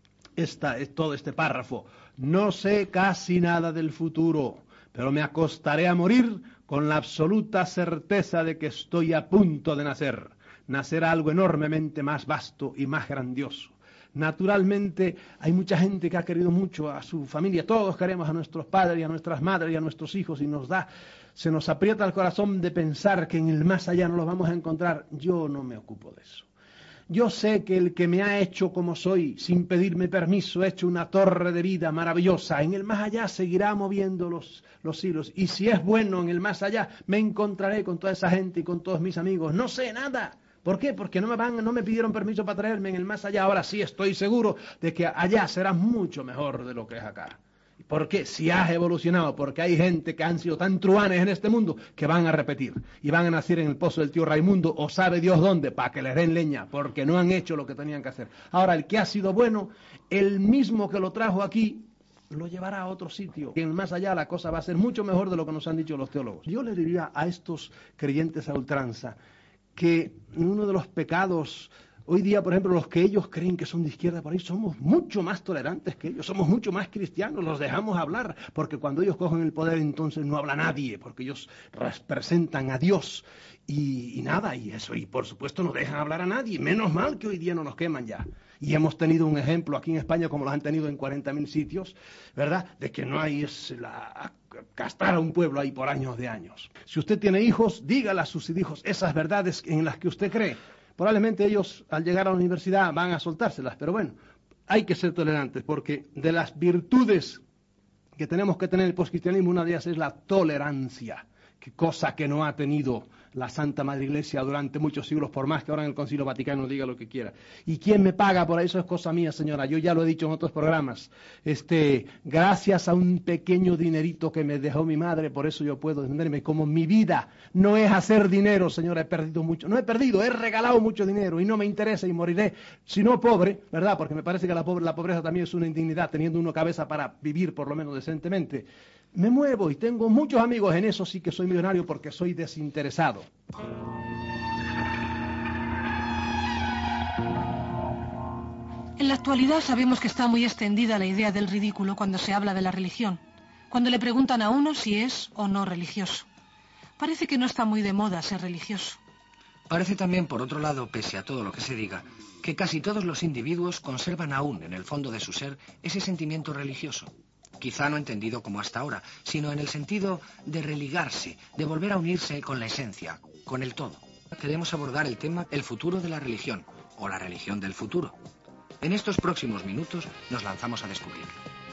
esta, todo este párrafo. No sé casi nada del futuro, pero me acostaré a morir con la absoluta certeza de que estoy a punto de nacer. Nacerá algo enormemente más vasto y más grandioso. Naturalmente, hay mucha gente que ha querido mucho a su familia. Todos queremos a nuestros padres y a nuestras madres y a nuestros hijos, y nos da, se nos aprieta el corazón de pensar que en el más allá no los vamos a encontrar. Yo no me ocupo de eso. Yo sé que el que me ha hecho como soy, sin pedirme permiso, ha hecho una torre de vida maravillosa. En el más allá seguirá moviendo los, los hilos. Y si es bueno en el más allá, me encontraré con toda esa gente y con todos mis amigos. No sé nada. ¿Por qué? Porque no me van, no me pidieron permiso para traerme en el más allá. Ahora sí estoy seguro de que allá será mucho mejor de lo que es acá. ¿Por qué? Si has evolucionado, porque hay gente que han sido tan truanes en este mundo que van a repetir y van a nacer en el pozo del tío Raimundo, o sabe Dios dónde, para que les den leña, porque no han hecho lo que tenían que hacer. Ahora, el que ha sido bueno, el mismo que lo trajo aquí, lo llevará a otro sitio. En el más allá la cosa va a ser mucho mejor de lo que nos han dicho los teólogos. Yo le diría a estos creyentes a ultranza que uno de los pecados hoy día, por ejemplo, los que ellos creen que son de izquierda por ahí, somos mucho más tolerantes que ellos, somos mucho más cristianos, los dejamos hablar, porque cuando ellos cogen el poder entonces no habla nadie, porque ellos representan a Dios y, y nada, y eso, y por supuesto no dejan hablar a nadie, menos mal que hoy día no nos queman ya. Y hemos tenido un ejemplo aquí en España, como lo han tenido en cuarenta mil sitios, ¿verdad?, de que no hay es la, castrar a un pueblo ahí por años de años. Si usted tiene hijos, dígale a sus hijos esas verdades en las que usted cree. Probablemente ellos, al llegar a la universidad, van a soltárselas, pero bueno, hay que ser tolerantes, porque de las virtudes que tenemos que tener en el poscristianismo, una de ellas es la tolerancia, que cosa que no ha tenido la Santa Madre Iglesia durante muchos siglos, por más que ahora en el Concilio Vaticano diga lo que quiera. ¿Y quién me paga por eso? Es cosa mía, señora. Yo ya lo he dicho en otros programas. Este, gracias a un pequeño dinerito que me dejó mi madre, por eso yo puedo defenderme. Como mi vida no es hacer dinero, señora, he perdido mucho. No he perdido, he regalado mucho dinero y no me interesa y moriré, si no pobre, ¿verdad? Porque me parece que la, pobre, la pobreza también es una indignidad, teniendo uno cabeza para vivir por lo menos decentemente. Me muevo y tengo muchos amigos, en eso sí que soy millonario porque soy desinteresado. En la actualidad sabemos que está muy extendida la idea del ridículo cuando se habla de la religión, cuando le preguntan a uno si es o no religioso. Parece que no está muy de moda ser religioso. Parece también, por otro lado, pese a todo lo que se diga, que casi todos los individuos conservan aún en el fondo de su ser ese sentimiento religioso. Quizá no entendido como hasta ahora, sino en el sentido de religarse, de volver a unirse con la esencia, con el todo. Queremos abordar el tema el futuro de la religión, o la religión del futuro. En estos próximos minutos nos lanzamos a descubrirlo.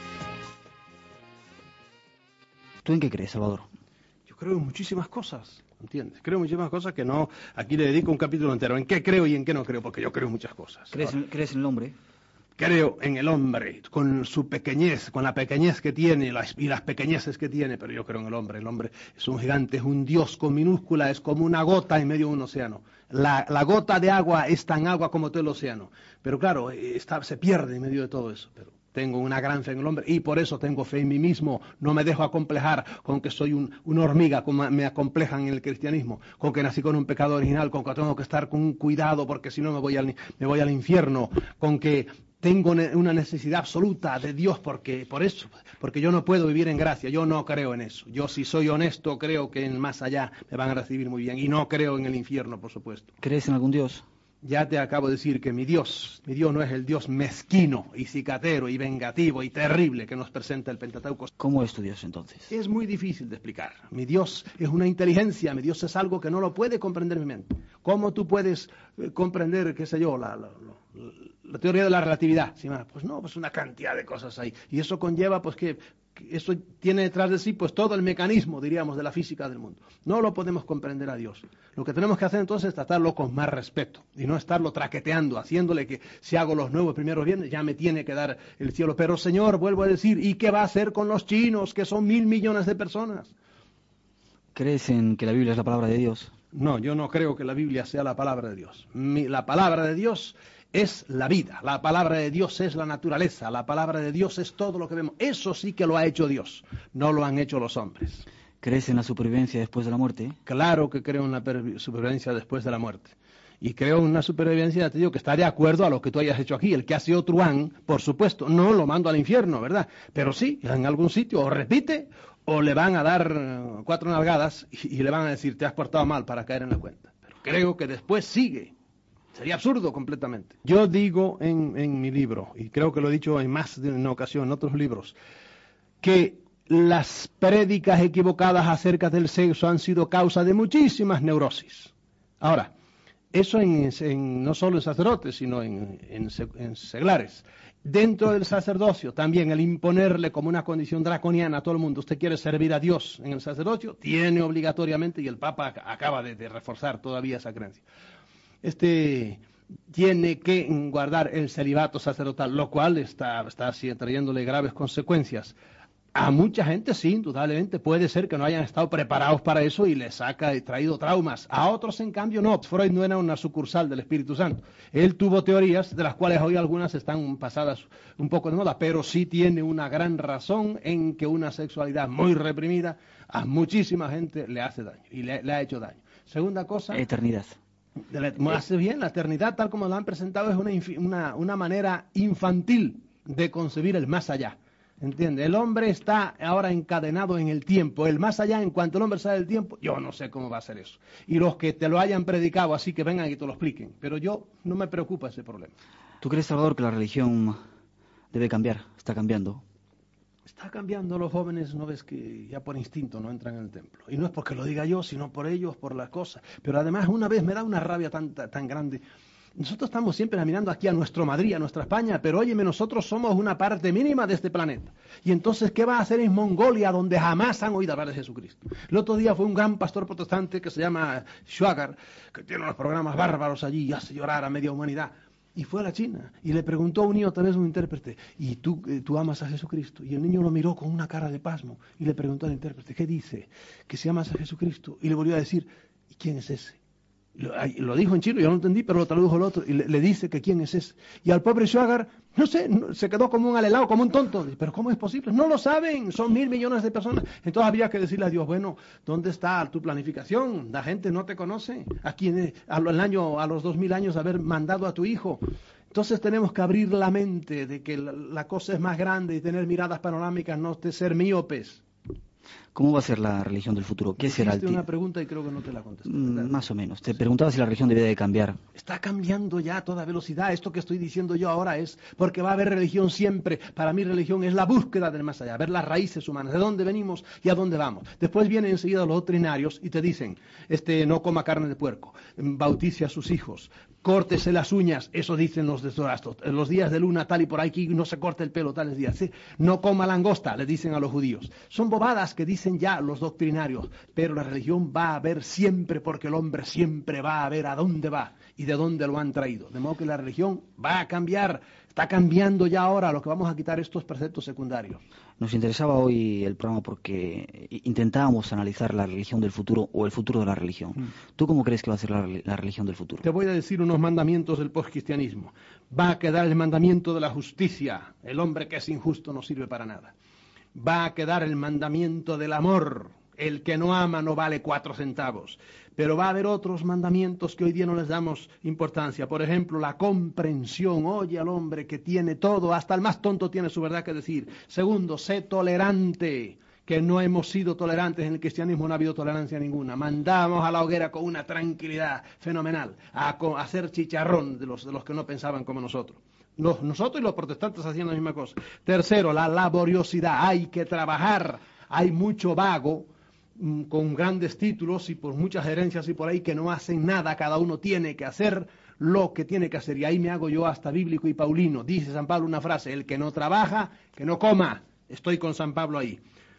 ¿Tú en qué crees, Salvador? Yo creo en muchísimas cosas, ¿entiendes? Creo en muchísimas cosas que no... Aquí le dedico un capítulo entero. ¿En qué creo y en qué no creo? Porque yo creo en muchas cosas. ¿Crees en, ¿crees en el hombre? Creo en el hombre, con su pequeñez, con la pequeñez que tiene las, y las pequeñeces que tiene, pero yo creo en el hombre. El hombre es un gigante, es un dios con minúscula, es como una gota en medio de un océano. La, la gota de agua es tan agua como todo el océano. Pero claro, está, se pierde en medio de todo eso. Pero tengo una gran fe en el hombre y por eso tengo fe en mí mismo. No me dejo acomplejar con que soy un, una hormiga, como me acomplejan en el cristianismo, con que nací con un pecado original, con que tengo que estar con un cuidado porque si no me voy al, me voy al infierno, con que tengo una necesidad absoluta de Dios porque por eso, porque yo no puedo vivir en gracia. Yo no creo en eso. Yo, si soy honesto, creo que en el más allá me van a recibir muy bien. Y no creo en el infierno, por supuesto. ¿Crees en algún Dios? Ya te acabo de decir que mi Dios, mi Dios no es el Dios mezquino y cicatero y vengativo y terrible que nos presenta el Pentateuco. ¿Cómo es tu Dios entonces? Es muy difícil de explicar. Mi Dios es una inteligencia, mi Dios es algo que no lo puede comprender mi mente. ¿Cómo tú puedes eh, comprender, qué sé yo, la, la, la, la teoría de la relatividad? ¿Sí? Pues no, pues una cantidad de cosas ahí. Y eso conlleva, pues que... eso tiene detrás de sí pues todo el mecanismo, diríamos, de la física del mundo. No lo podemos comprender a Dios. Lo que tenemos que hacer entonces es tratarlo con más respeto y no estarlo traqueteando, haciéndole que si hago los nueve primeros bienes ya me tiene que dar el cielo. Pero Señor, vuelvo a decir, ¿y qué va a hacer con los chinos, que son mil millones de personas? ¿Crees en que la Biblia es la palabra de Dios? No, yo no creo que la Biblia sea la palabra de Dios. Mi, la palabra de Dios es la vida, la palabra de Dios es la naturaleza, la palabra de Dios es todo lo que vemos. Eso sí que lo ha hecho Dios, no lo han hecho los hombres. ¿Crees en la supervivencia después de la muerte? Claro que creo en la supervivencia después de la muerte. Y creo en una supervivencia, te digo, que está de acuerdo a lo que tú hayas hecho aquí. El que ha sido truán, por supuesto, no lo mando al infierno, ¿verdad? Pero sí, en algún sitio o repite o le van a dar cuatro nalgadas y, y le van a decir, te has portado mal para caer en la cuenta. Pero creo que después sigue. Sería absurdo completamente. Yo digo en, en mi libro, y creo que lo he dicho en más de una ocasión en otros libros, que las prédicas equivocadas acerca del sexo han sido causa de muchísimas neurosis. Ahora, eso en, en, no solo en sacerdotes, sino en, en, en seglares. Dentro del sacerdocio, también el imponerle como una condición draconiana a todo el mundo, usted quiere servir a Dios en el sacerdocio, tiene obligatoriamente, y el Papa acaba de, de reforzar todavía esa creencia, este tiene que guardar el celibato sacerdotal, lo cual está, está así, trayéndole graves consecuencias. A mucha gente, sí, indudablemente, puede ser que no hayan estado preparados para eso y les ha traído traumas. A otros, en cambio, no. Freud no era una sucursal del Espíritu Santo. Él tuvo teorías, de las cuales hoy algunas están pasadas un poco de moda, pero sí tiene una gran razón en que una sexualidad muy reprimida a muchísima gente le hace daño y le, le ha hecho daño. Segunda cosa... Eternidad. Hace bien, la eternidad, tal como lo han presentado, es una, una, una manera infantil de concebir el más allá. ¿Entiende? El hombre está ahora encadenado en el tiempo. El más allá, en cuanto el hombre sale del tiempo, yo no sé cómo va a ser eso. Y los que te lo hayan predicado, así que vengan y te lo expliquen. Pero yo no me preocupa ese problema. ¿Tú crees, Salvador, que la religión debe cambiar? ¿Está cambiando? Está cambiando. Los jóvenes, no ves que ya por instinto no entran en el templo. Y no es porque lo diga yo, sino por ellos, por las cosas. Pero además, una vez me da una rabia tan, tan grande. Nosotros estamos siempre mirando aquí a nuestro Madrid, a nuestra España, pero óyeme, nosotros somos una parte mínima de este planeta. Y entonces, ¿qué va a hacer en Mongolia, donde jamás han oído hablar de Jesucristo? El otro día fue un gran pastor protestante que se llama Schwager, que tiene unos programas bárbaros allí y hace llorar a media humanidad. Y fue a la China y le preguntó a un niño, tal vez un intérprete, ¿y tú, eh, tú amas a Jesucristo? Y el niño lo miró con una cara de pasmo y le preguntó al intérprete, ¿qué dice? Que si amas a Jesucristo. Y le volvió a decir, ¿y quién es ese? Lo, lo dijo en chino, yo no entendí, pero lo tradujo el otro y le, le dice que quién es ese. Y al pobre Schwager, no sé, no, se quedó como un alelao, como un tonto. Pero ¿cómo es posible? No lo saben, son mil millones de personas. Entonces había que decirle a Dios, bueno, ¿dónde está tu planificación? La gente no te conoce. Aquí en el año, a los dos mil años haber mandado a tu hijo. Entonces tenemos que abrir la mente de que la, la cosa es más grande y tener miradas panorámicas, no de ser míopes. ¿Cómo va a ser la religión del futuro? ¿Qué será el Hiciste una pregunta y creo que no te la contesté. Mm, más o menos. Te preguntaba si la religión debía de cambiar. Está cambiando ya a toda velocidad. Esto que estoy diciendo yo ahora es porque va a haber religión siempre. Para mí religión es la búsqueda del más allá, ver las raíces humanas, de dónde venimos y a dónde vamos. Después vienen enseguida los doctrinarios y te dicen, este, no coma carne de puerco, bautice a sus hijos, córtese las uñas, eso dicen los de Zoroastro, en los días de luna tal y por aquí no se corte el pelo tales días, ¿sí? No coma langosta, le dicen a los judíos. Son bobadas que dicen ya los doctrinarios, pero la religión va a haber siempre, porque el hombre siempre va a ver a dónde va y de dónde lo han traído. De modo que la religión va a cambiar, está cambiando ya ahora, lo que vamos a quitar estos preceptos secundarios. Nos interesaba hoy el programa porque intentábamos analizar la religión del futuro o el futuro de la religión. Mm. ¿Tú cómo crees que va a ser la, la religión del futuro? Te voy a decir unos mandamientos del postcristianismo. Va a quedar el mandamiento de la justicia. El hombre que es injusto no sirve para nada. Va a quedar el mandamiento del amor. El que no ama no vale cuatro centavos. Pero va a haber otros mandamientos que hoy día no les damos importancia. Por ejemplo, la comprensión. Oye al hombre que tiene todo, hasta el más tonto tiene su verdad que decir. Segundo, sé tolerante. Que no hemos sido tolerantes en el cristianismo, no ha habido tolerancia ninguna. Mandamos a la hoguera con una tranquilidad fenomenal a, a hacer chicharrón de los, de los que no pensaban como nosotros. Los, nosotros y los protestantes hacían la misma cosa. Tercero, la laboriosidad. Hay que trabajar. Hay mucho vago mmm, con grandes títulos y por muchas herencias y por ahí que no hacen nada. Cada uno tiene que hacer lo que tiene que hacer. Y ahí me hago yo hasta bíblico y paulino. Dice San Pablo una frase: el que no trabaja, que no coma. Estoy con San Pablo ahí.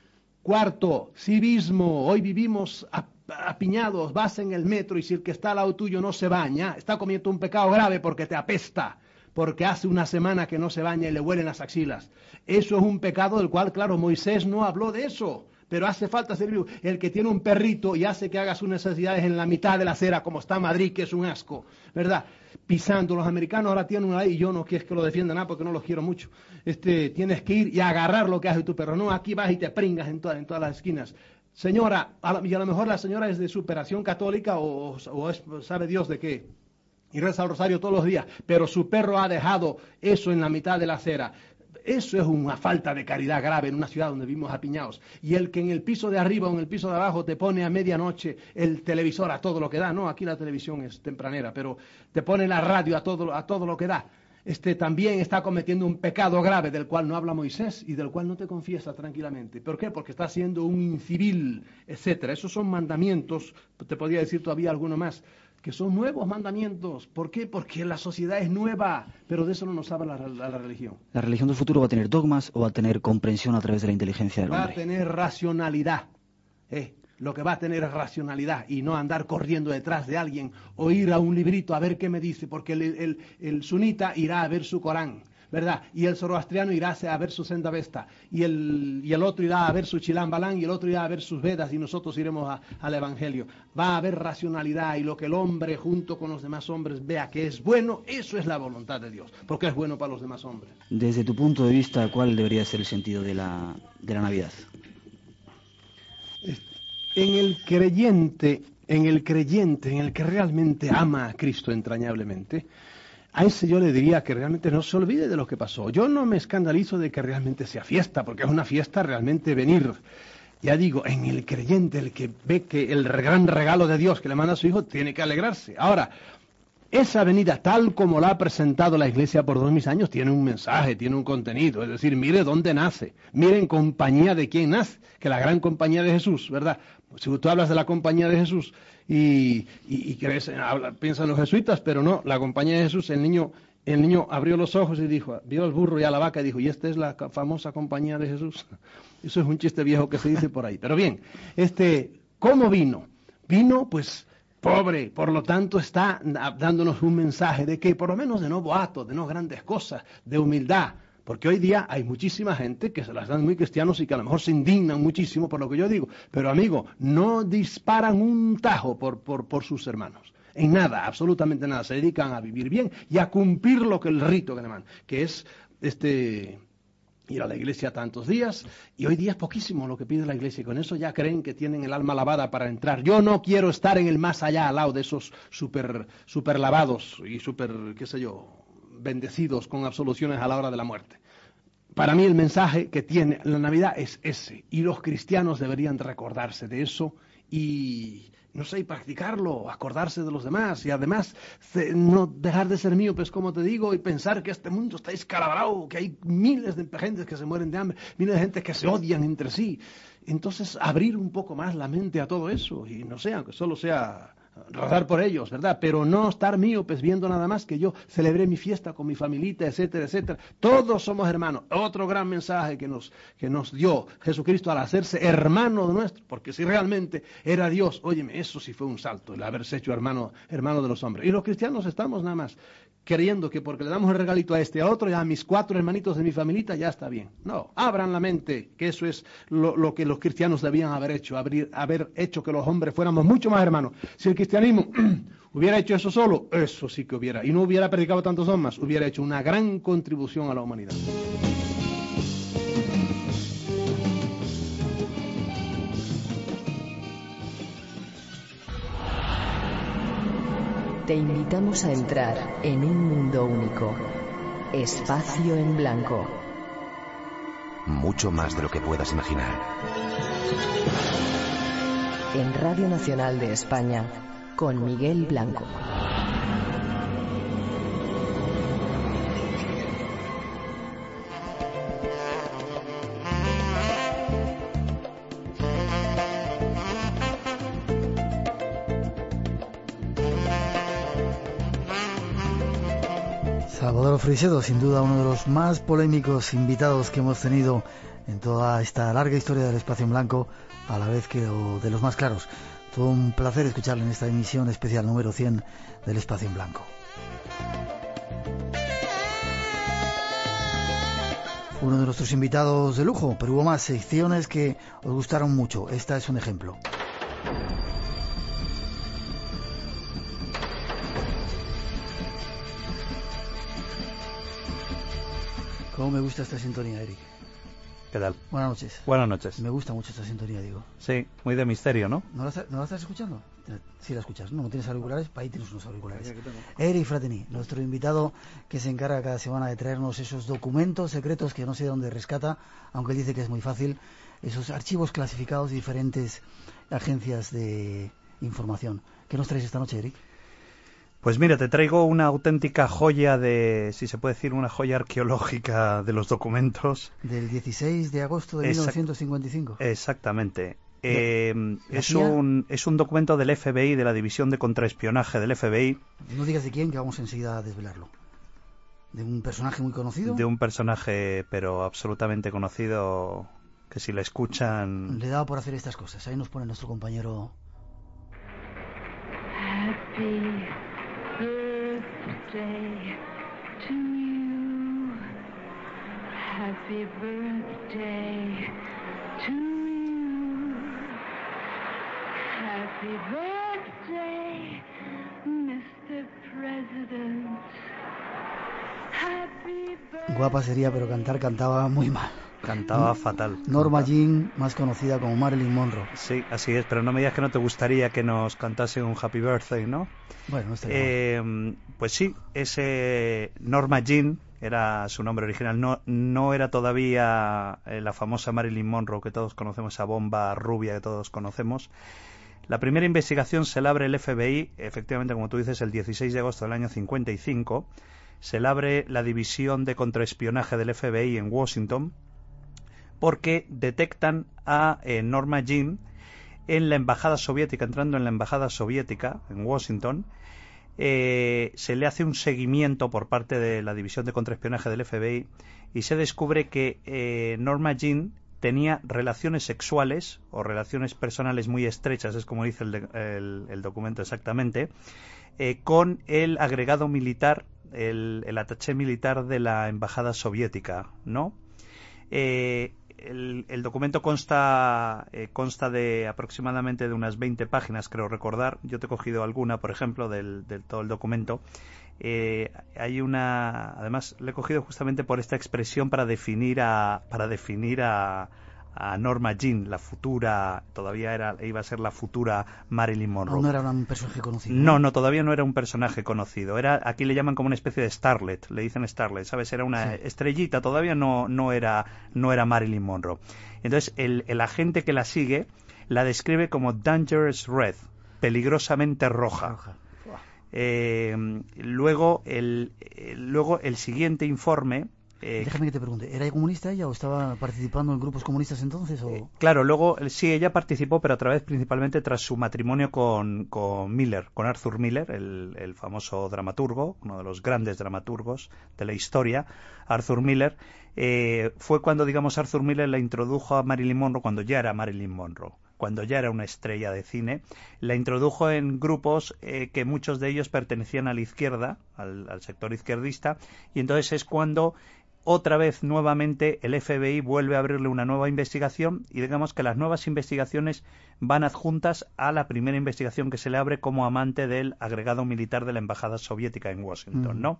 Cuarto, civismo. Hoy vivimos apiñados, vas en el metro y si el que está al lado tuyo no se baña, está cometiendo un pecado grave porque te apesta, porque hace una semana que no se baña y le huelen las axilas. Eso es un pecado del cual, claro, Moisés no habló de eso, pero hace falta ser vivo. El que tiene un perrito y hace que haga sus necesidades en la mitad de la acera, como está Madrid, que es un asco, ¿verdad? Pisando. Los americanos ahora tienen una ley, y yo no quiero que lo defiendan nada porque no los quiero mucho. Este, tienes que ir y agarrar lo que hace tu perro. No, aquí vas y te pringas en, toda, en todas las esquinas. Señora, a la, y a lo mejor la señora es de superación católica o, o es, sabe Dios de qué, y reza el rosario todos los días, pero su perro ha dejado eso en la mitad de la acera. Eso es una falta de caridad grave en una ciudad donde vivimos apiñados. Y el que en el piso de arriba o en el piso de abajo te pone a medianoche el televisor a todo lo que da. No, aquí la televisión es tempranera, pero te pone la radio a todo, a todo lo que da. Este también está cometiendo un pecado grave del cual no habla Moisés y del cual no te confiesa tranquilamente. ¿Por qué? Porque está siendo un incivil, etcétera. Esos son mandamientos, te podría decir todavía alguno más, que son nuevos mandamientos. ¿Por qué? Porque la sociedad es nueva, pero de eso no nos habla la, la, la religión. ¿La religión del futuro va a tener dogmas o va a tener comprensión a través de la inteligencia del hombre? Va a tener racionalidad. Eh, lo que va a tener es racionalidad y no andar corriendo detrás de alguien o ir a un librito a ver qué me dice, porque el, el, el sunita irá a ver su Corán, ¿verdad? Y el zoroastriano irá a ver su Senda Vesta, y el, y el otro irá a ver su Chilambalán, y el otro irá a ver sus Vedas, y nosotros iremos a, al Evangelio. Va a haber racionalidad, y lo que el hombre junto con los demás hombres vea que es bueno, eso es la voluntad de Dios, porque es bueno para los demás hombres. Desde tu punto de vista, ¿cuál debería ser el sentido de la, de la Navidad? En el creyente, en el creyente, en el que realmente ama a Cristo entrañablemente, a ese yo le diría que realmente no se olvide de lo que pasó. Yo no me escandalizo de que realmente sea fiesta, porque es una fiesta realmente venir. Ya digo, en el creyente, el que ve que el gran regalo de Dios que le manda a su hijo, tiene que alegrarse. Ahora, esa venida tal como la ha presentado la Iglesia por dos mil años, tiene un mensaje, tiene un contenido. Es decir, mire dónde nace, mire en compañía de quién nace, que la gran compañía de Jesús, ¿verdad? Si tú hablas de la compañía de Jesús y, y, y crees, habla, piensan los jesuitas, pero no, la compañía de Jesús, el niño, el niño abrió los ojos y dijo, vio al burro y a la vaca y dijo, y esta es la famosa compañía de Jesús. Eso es un chiste viejo que se dice por ahí. Pero bien, este, ¿cómo vino? Vino, pues, pobre, por lo tanto está dándonos un mensaje de que, por lo menos de no boatos, de no grandes cosas, de humildad. Porque hoy día hay muchísima gente que se las dan muy cristianos y que a lo mejor se indignan muchísimo por lo que yo digo. Pero amigo, no disparan un tajo por, por, por sus hermanos. En nada, absolutamente nada. Se dedican a vivir bien y a cumplir lo que el rito que le mandan, que es este ir a la iglesia tantos días. Y hoy día es poquísimo lo que pide la iglesia y con eso ya creen que tienen el alma lavada para entrar. Yo no quiero estar en el más allá al lado de esos super, super lavados y super, qué sé yo, bendecidos con absoluciones a la hora de la muerte. Para mí el mensaje que tiene la Navidad es ese, y los cristianos deberían recordarse de eso y, no sé, y practicarlo, acordarse de los demás y además no dejar de ser míopes, como te digo, y pensar que este mundo está escalabrado, que hay miles de gentes que se mueren de hambre, miles de gente que se odian entre sí. Entonces abrir un poco más la mente a todo eso y no sé, aunque solo sea rezar por ellos, ¿verdad? Pero no estar míopes viendo nada más que yo celebré mi fiesta con mi familita, etcétera, etcétera. Todos somos hermanos. Otro gran mensaje que nos, que nos dio Jesucristo al hacerse hermano nuestro, porque si realmente era Dios, óyeme, eso sí fue un salto, el haberse hecho hermano, hermano de los hombres. Y los cristianos estamos nada más creyendo que porque le damos el regalito a este a otro, ya a mis cuatro hermanitos de mi familita, ya está bien. No, abran la mente, que eso es lo, lo que los cristianos debían haber hecho, abrir, haber hecho que los hombres fuéramos mucho más hermanos. Si el cristianismo hubiera hecho eso solo, eso sí que hubiera, y no hubiera predicado tantos dogmas, hubiera hecho una gran contribución a la humanidad. Te invitamos a entrar en un mundo único. Espacio en blanco. Mucho más de lo que puedas imaginar. En Radio Nacional de España, con Miguel Blanco. Salvador Freixedo, sin duda uno de los más polémicos invitados que hemos tenido en toda esta larga historia del Espacio en Blanco, a la vez que de los más claros. Todo un placer escucharle en esta emisión especial número cien del Espacio en Blanco. Uno de nuestros invitados de lujo, pero hubo más secciones que os gustaron mucho. Esta es un ejemplo. ¿Cómo me gusta esta sintonía, Eric? ¿Qué tal? Buenas noches. Buenas noches. Me gusta mucho esta sintonía, digo. Sí, muy de misterio, ¿no? ¿No la, ¿no la estás escuchando? Sí la escuchas, ¿no? ¿No tienes auriculares? Para ahí tienes unos auriculares. Eric Fratini, nuestro invitado que se encarga cada semana de traernos esos documentos secretos que no sé de dónde rescata, aunque él dice que es muy fácil, esos archivos clasificados de diferentes agencias de información. ¿Qué nos traes esta noche, Eric? Pues mira, te traigo una auténtica joya de, si se puede decir, una joya arqueológica de los documentos. Del dieciséis de agosto de Exact- mil novecientos cincuenta y cinco. Exactamente. Eh, es, un, es un documento del F B I, de la División de Contraespionaje del F B I. No digas de quién, que vamos enseguida a desvelarlo. ¿De un personaje muy conocido? De un personaje, pero absolutamente conocido, que si le escuchan... Le daba por hacer estas cosas. Ahí nos pone nuestro compañero... Happy birthday to you. Happy birthday to you. Happy birthday, mister President. Happy birthday. Guapa sería, pero cantar cantaba muy mal. Cantaba fatal. Norma Jean, más conocida como Marilyn Monroe. Sí, así es, pero no me digas que no te gustaría que nos cantase un Happy Birthday, ¿no? Bueno, no estaría eh, mal. Pues sí, ese Norma Jean era su nombre original, no, no era todavía eh, la famosa Marilyn Monroe que todos conocemos, esa bomba rubia que todos conocemos. La primera investigación se la abre el F B I, efectivamente, como tú dices, el dieciséis de agosto del año cincuenta y cinco. Se la abre la División de Contraespionaje del F B I en Washington, porque detectan a eh, Norma Jean en la embajada soviética, entrando en la embajada soviética en Washington. Eh, se le hace un seguimiento por parte de la División de Contraespionaje del F B I y se descubre que eh, Norma Jean tenía relaciones sexuales o relaciones personales muy estrechas, es como dice el, de, el, el documento exactamente, eh, con el agregado militar, el, el attaché militar de la embajada soviética, ¿no? Eh, El, el documento consta eh, consta de aproximadamente de unas veinte páginas, creo recordar. Yo te he cogido alguna, por ejemplo, del, del todo el documento. Eh, hay una, además, le he cogido justamente por esta expresión para definir a para definir a, a Norma Jean, la futura, todavía era iba a ser la futura Marilyn Monroe. No era un personaje conocido. No, no, todavía no era un personaje conocido. Era, aquí le llaman como una especie de starlet, le dicen starlet, ¿sabes? Era una sí. estrellita, todavía no, no era, no era Marilyn Monroe. Entonces, el, el agente que la sigue la describe como Dangerous Red, peligrosamente roja. roja. Eh, luego, el, el, luego el siguiente informe. Eh, Déjame que te pregunte, ¿era comunista ella o estaba participando en grupos comunistas entonces? O... Eh, claro, luego sí, ella participó, pero otra vez principalmente tras su matrimonio con, con Miller, con Arthur Miller, el, el famoso dramaturgo, uno de los grandes dramaturgos de la historia, Arthur Miller. Eh, fue cuando, digamos, Arthur Miller la introdujo a Marilyn Monroe, cuando ya era Marilyn Monroe, cuando ya era una estrella de cine, la introdujo en grupos eh, que muchos de ellos pertenecían a la izquierda, al, al sector izquierdista, y entonces es cuando otra vez nuevamente el F B I vuelve a abrirle una nueva investigación y digamos que las nuevas investigaciones van adjuntas a la primera investigación que se le abre como amante del agregado militar de la embajada soviética en Washington, mm. ¿no?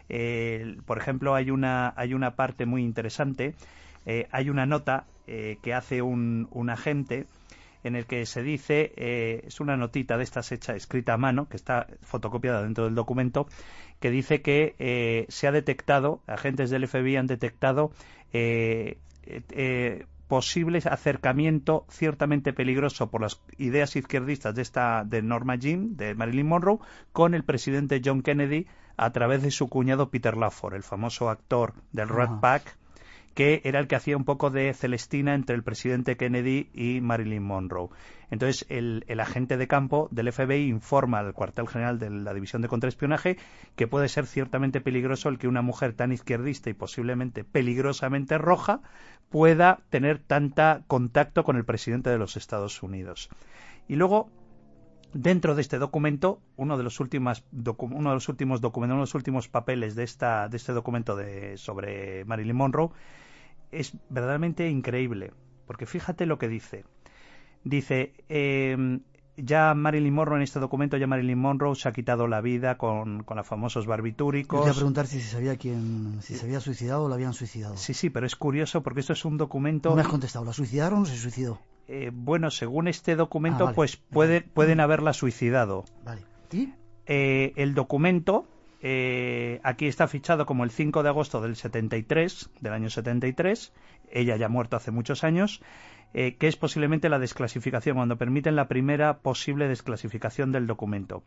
Eh, por ejemplo, hay una hay una parte muy interesante, eh, hay una nota eh, que hace un, un agente en el que se dice, eh, es una notita de estas hecha, escrita a mano, que está fotocopiada dentro del documento, que dice que eh, se ha detectado, agentes del F B I han detectado eh, eh, posible acercamiento ciertamente peligroso por las ideas izquierdistas de esta de Norma Jean, de Marilyn Monroe, con el presidente John Kennedy a través de su cuñado Peter Lawford, el famoso actor del Rat Ah. Pack, que era el que hacía un poco de Celestina entre el presidente Kennedy y Marilyn Monroe. Entonces, el, el agente de campo del F B I informa al cuartel general de la División de Contraespionaje que puede ser ciertamente peligroso el que una mujer tan izquierdista y posiblemente peligrosamente roja pueda tener tanta contacto con el presidente de los Estados Unidos. Y luego, dentro de este documento, uno de los últimos docu uno de los últimos documentos, uno de los últimos papeles de esta de este documento de sobre Marilyn Monroe es verdaderamente increíble, porque fíjate lo que dice. Dice, eh, ya Marilyn Monroe en este documento, ya Marilyn Monroe se ha quitado la vida con, con los famosos barbitúricos. Quería preguntar si se sabía quién, si se había suicidado o la habían suicidado. Sí, sí, pero es curioso porque esto es un documento. No me has contestado, ¿la suicidaron o se suicidó? Eh, bueno, según este documento, Ah, vale. pues puede, pueden haberla suicidado. Vale. ¿Y? Eh, el documento, eh, aquí está fichado como el cinco de agosto del setenta y tres, del año setenta y tres, ella ya ha muerto hace muchos años, eh, que es posiblemente la desclasificación, cuando permiten la primera posible desclasificación del documento.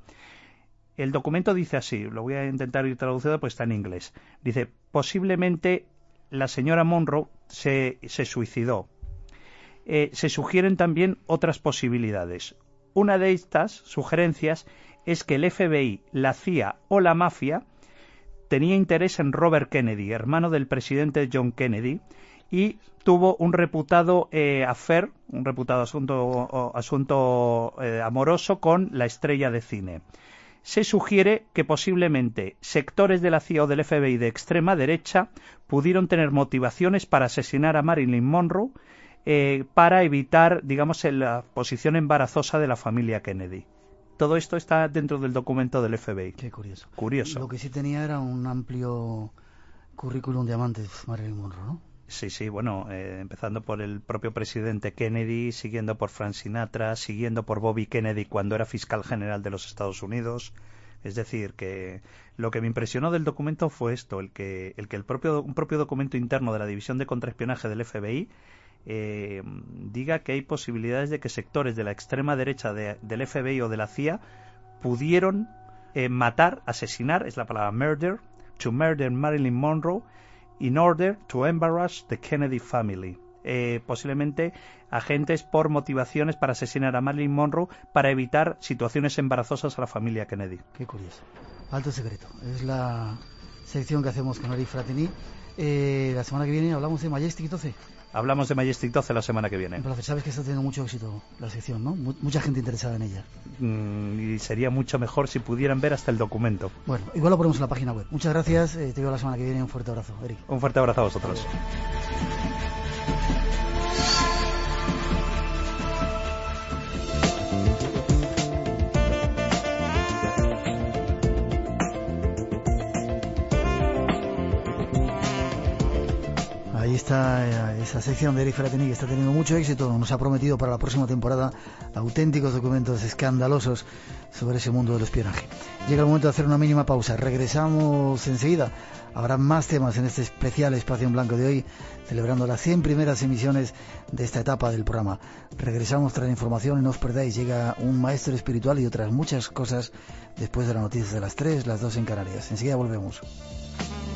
El documento dice así, lo voy a intentar ir traducido, pues está en inglés. Dice, posiblemente la señora Monroe se, se suicidó. Eh, se sugieren también otras posibilidades. Una de estas sugerencias es que el F B I, la C I A o la mafia tenía interés en Robert Kennedy, hermano del presidente John Kennedy, y tuvo un reputado eh, affair, un reputado asunto, o, asunto eh, amoroso con la estrella de cine. Se sugiere que posiblemente sectores de la C I A o del F B I de extrema derecha pudieron tener motivaciones para asesinar a Marilyn Monroe eh, para evitar, digamos, la posición embarazosa de la familia Kennedy. Todo esto está dentro del documento del F B I. Qué curioso. Curioso. Lo que sí tenía era un amplio currículum de amantes, Marilyn Monroe, ¿no? Sí, sí, bueno, eh, empezando por el propio presidente Kennedy, siguiendo por Frank Sinatra, siguiendo por Bobby Kennedy cuando era fiscal general de los Estados Unidos. Es decir, que lo que me impresionó del documento fue esto, el que el que el propio un propio documento interno de la División de Contraespionaje del F B I eh, diga que hay posibilidades de que sectores de la extrema derecha de, del F B I o de la C I A pudieron eh, matar, asesinar, es la palabra murder, to murder Marilyn Monroe in order to embarrass the Kennedy family. Eh, posiblemente agentes por motivaciones para asesinar a Marilyn Monroe para evitar situaciones embarazosas a la familia Kennedy. Qué curioso. Alto secreto. Es la sección que hacemos con Eric Fratini. Eh, la semana que viene hablamos de Majestic doce. Hablamos de Majestic doce la semana que viene. Un placer. Sabes que está teniendo mucho éxito la sección, ¿no? Mu- mucha gente interesada en ella. Mm, y sería mucho mejor si pudieran ver hasta el documento. Bueno, igual lo ponemos en la página web. Muchas gracias. Eh, te veo la semana que viene. Un fuerte abrazo, Eric. Un fuerte abrazo a vosotros. Ahí está eh, esa sección de Eric Fratini que está teniendo mucho éxito. Nos ha prometido para la próxima temporada auténticos documentos escandalosos sobre ese mundo del espionaje. Llega el momento de hacer una mínima pausa. Regresamos enseguida. Habrá más temas en este especial Espacio en Blanco de hoy, celebrando las cien primeras emisiones de esta etapa del programa. Regresamos tras la información y no os perdáis. Llega un maestro espiritual y otras muchas cosas después de las noticias de las tres, las dos en Canarias. Enseguida volvemos.